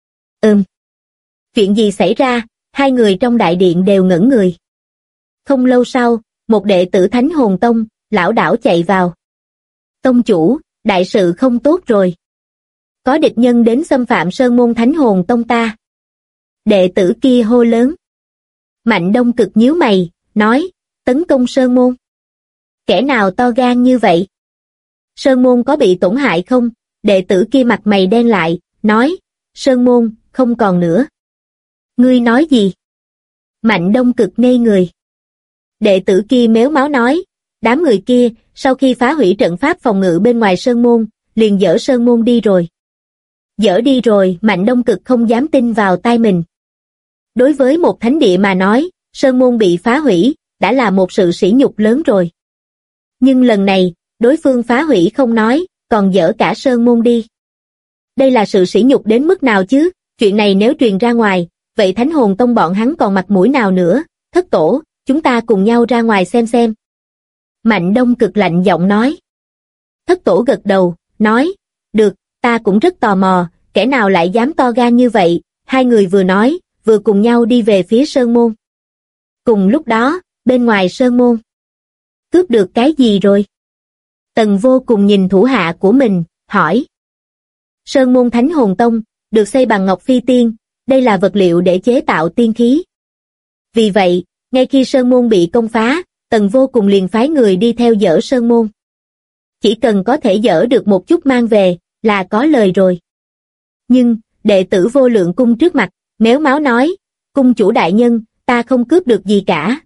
Chuyện gì xảy ra? Hai người trong đại điện đều ngẩn người. Không lâu sau, một đệ tử Thánh Hồn Tông, lảo đảo chạy vào. Tông chủ, đại sự không tốt rồi. Có địch nhân đến xâm phạm sơn môn Thánh Hồn Tông ta. Đệ tử kia hô lớn. Mạnh Đông Cực nhíu mày, nói, tấn công sơn môn. Kẻ nào to gan như vậy? Sơn môn có bị tổn hại không? Đệ tử kia mặt mày đen lại, nói, sơn môn, không còn nữa. Ngươi nói gì? Mạnh Đông Cực ngây người. Đệ tử kia mếu máo nói, đám người kia, sau khi phá hủy trận pháp phòng ngự bên ngoài sơn môn, liền dỡ sơn môn đi rồi. Dỡ đi rồi, Mạnh Đông Cực không dám tin vào tai mình. Đối với một thánh địa mà nói, sơn môn bị phá hủy, đã là một sự sỉ nhục lớn rồi. Nhưng lần này, đối phương phá hủy không nói, còn dỡ cả sơn môn đi. Đây là sự sỉ nhục đến mức nào chứ? Chuyện này nếu truyền ra ngoài, vậy Thánh Hồn Tông bọn hắn còn mặt mũi nào nữa? Thất tổ, chúng ta cùng nhau ra ngoài xem. Mạnh Đông Cực lạnh giọng nói. Thất tổ gật đầu, nói, được, ta cũng rất tò mò, kẻ nào lại dám to gan như vậy? Hai người vừa nói, vừa cùng nhau đi về phía sơn môn. Cùng lúc đó, bên ngoài sơn môn. Cướp được cái gì rồi? Tần Vô Cùng nhìn thủ hạ của mình, hỏi. Sơn môn Thánh Hồn Tông, được xây bằng ngọc phi tiên, đây là vật liệu để chế tạo tiên khí. Vì vậy, ngay khi sơn môn bị công phá, Tần Vô Cùng liền phái người đi theo dỡ sơn môn. Chỉ cần có thể dỡ được một chút mang về, là có lời rồi. Nhưng, đệ tử Vô Lượng Cung trước mặt, méo máo nói, cung chủ đại nhân, ta không cướp được gì cả.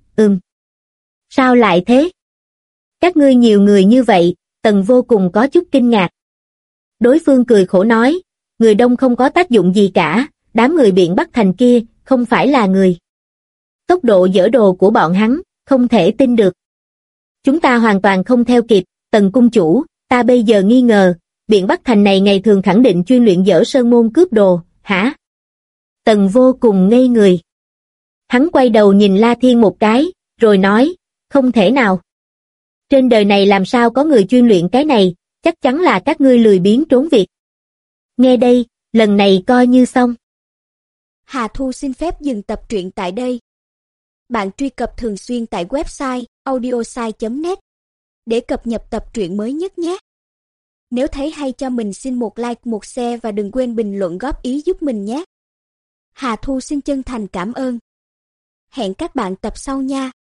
Sao lại thế? Các ngươi nhiều người như vậy, Tần Vô Cùng có chút kinh ngạc. Đối phương cười khổ nói, người đông không có tác dụng gì cả, đám người Biện Bắc Thành kia, không phải là người. Tốc độ dỡ đồ của bọn hắn, không thể tin được. Chúng ta hoàn toàn không theo kịp, Tần cung chủ, ta bây giờ nghi ngờ, Biện Bắc Thành này ngày thường khẳng định chuyên luyện dỡ sơn môn cướp đồ, hả? Tần Vô Cùng ngây người. Hắn quay đầu nhìn La Thiên một cái, rồi nói, không thể nào. Trên đời này làm sao có người chuyên luyện cái này, chắc chắn là các ngươi lười biếng trốn việc. Nghe đây, lần này coi như xong. Hà Thu xin phép dừng tập truyện tại đây. Bạn truy cập thường xuyên tại website audiosai.net để cập nhật tập truyện mới nhất nhé. Nếu thấy hay cho mình xin một like, một share và đừng quên bình luận góp ý giúp mình nhé. Hà Thu xin chân thành cảm ơn. Hẹn các bạn tập sau nha.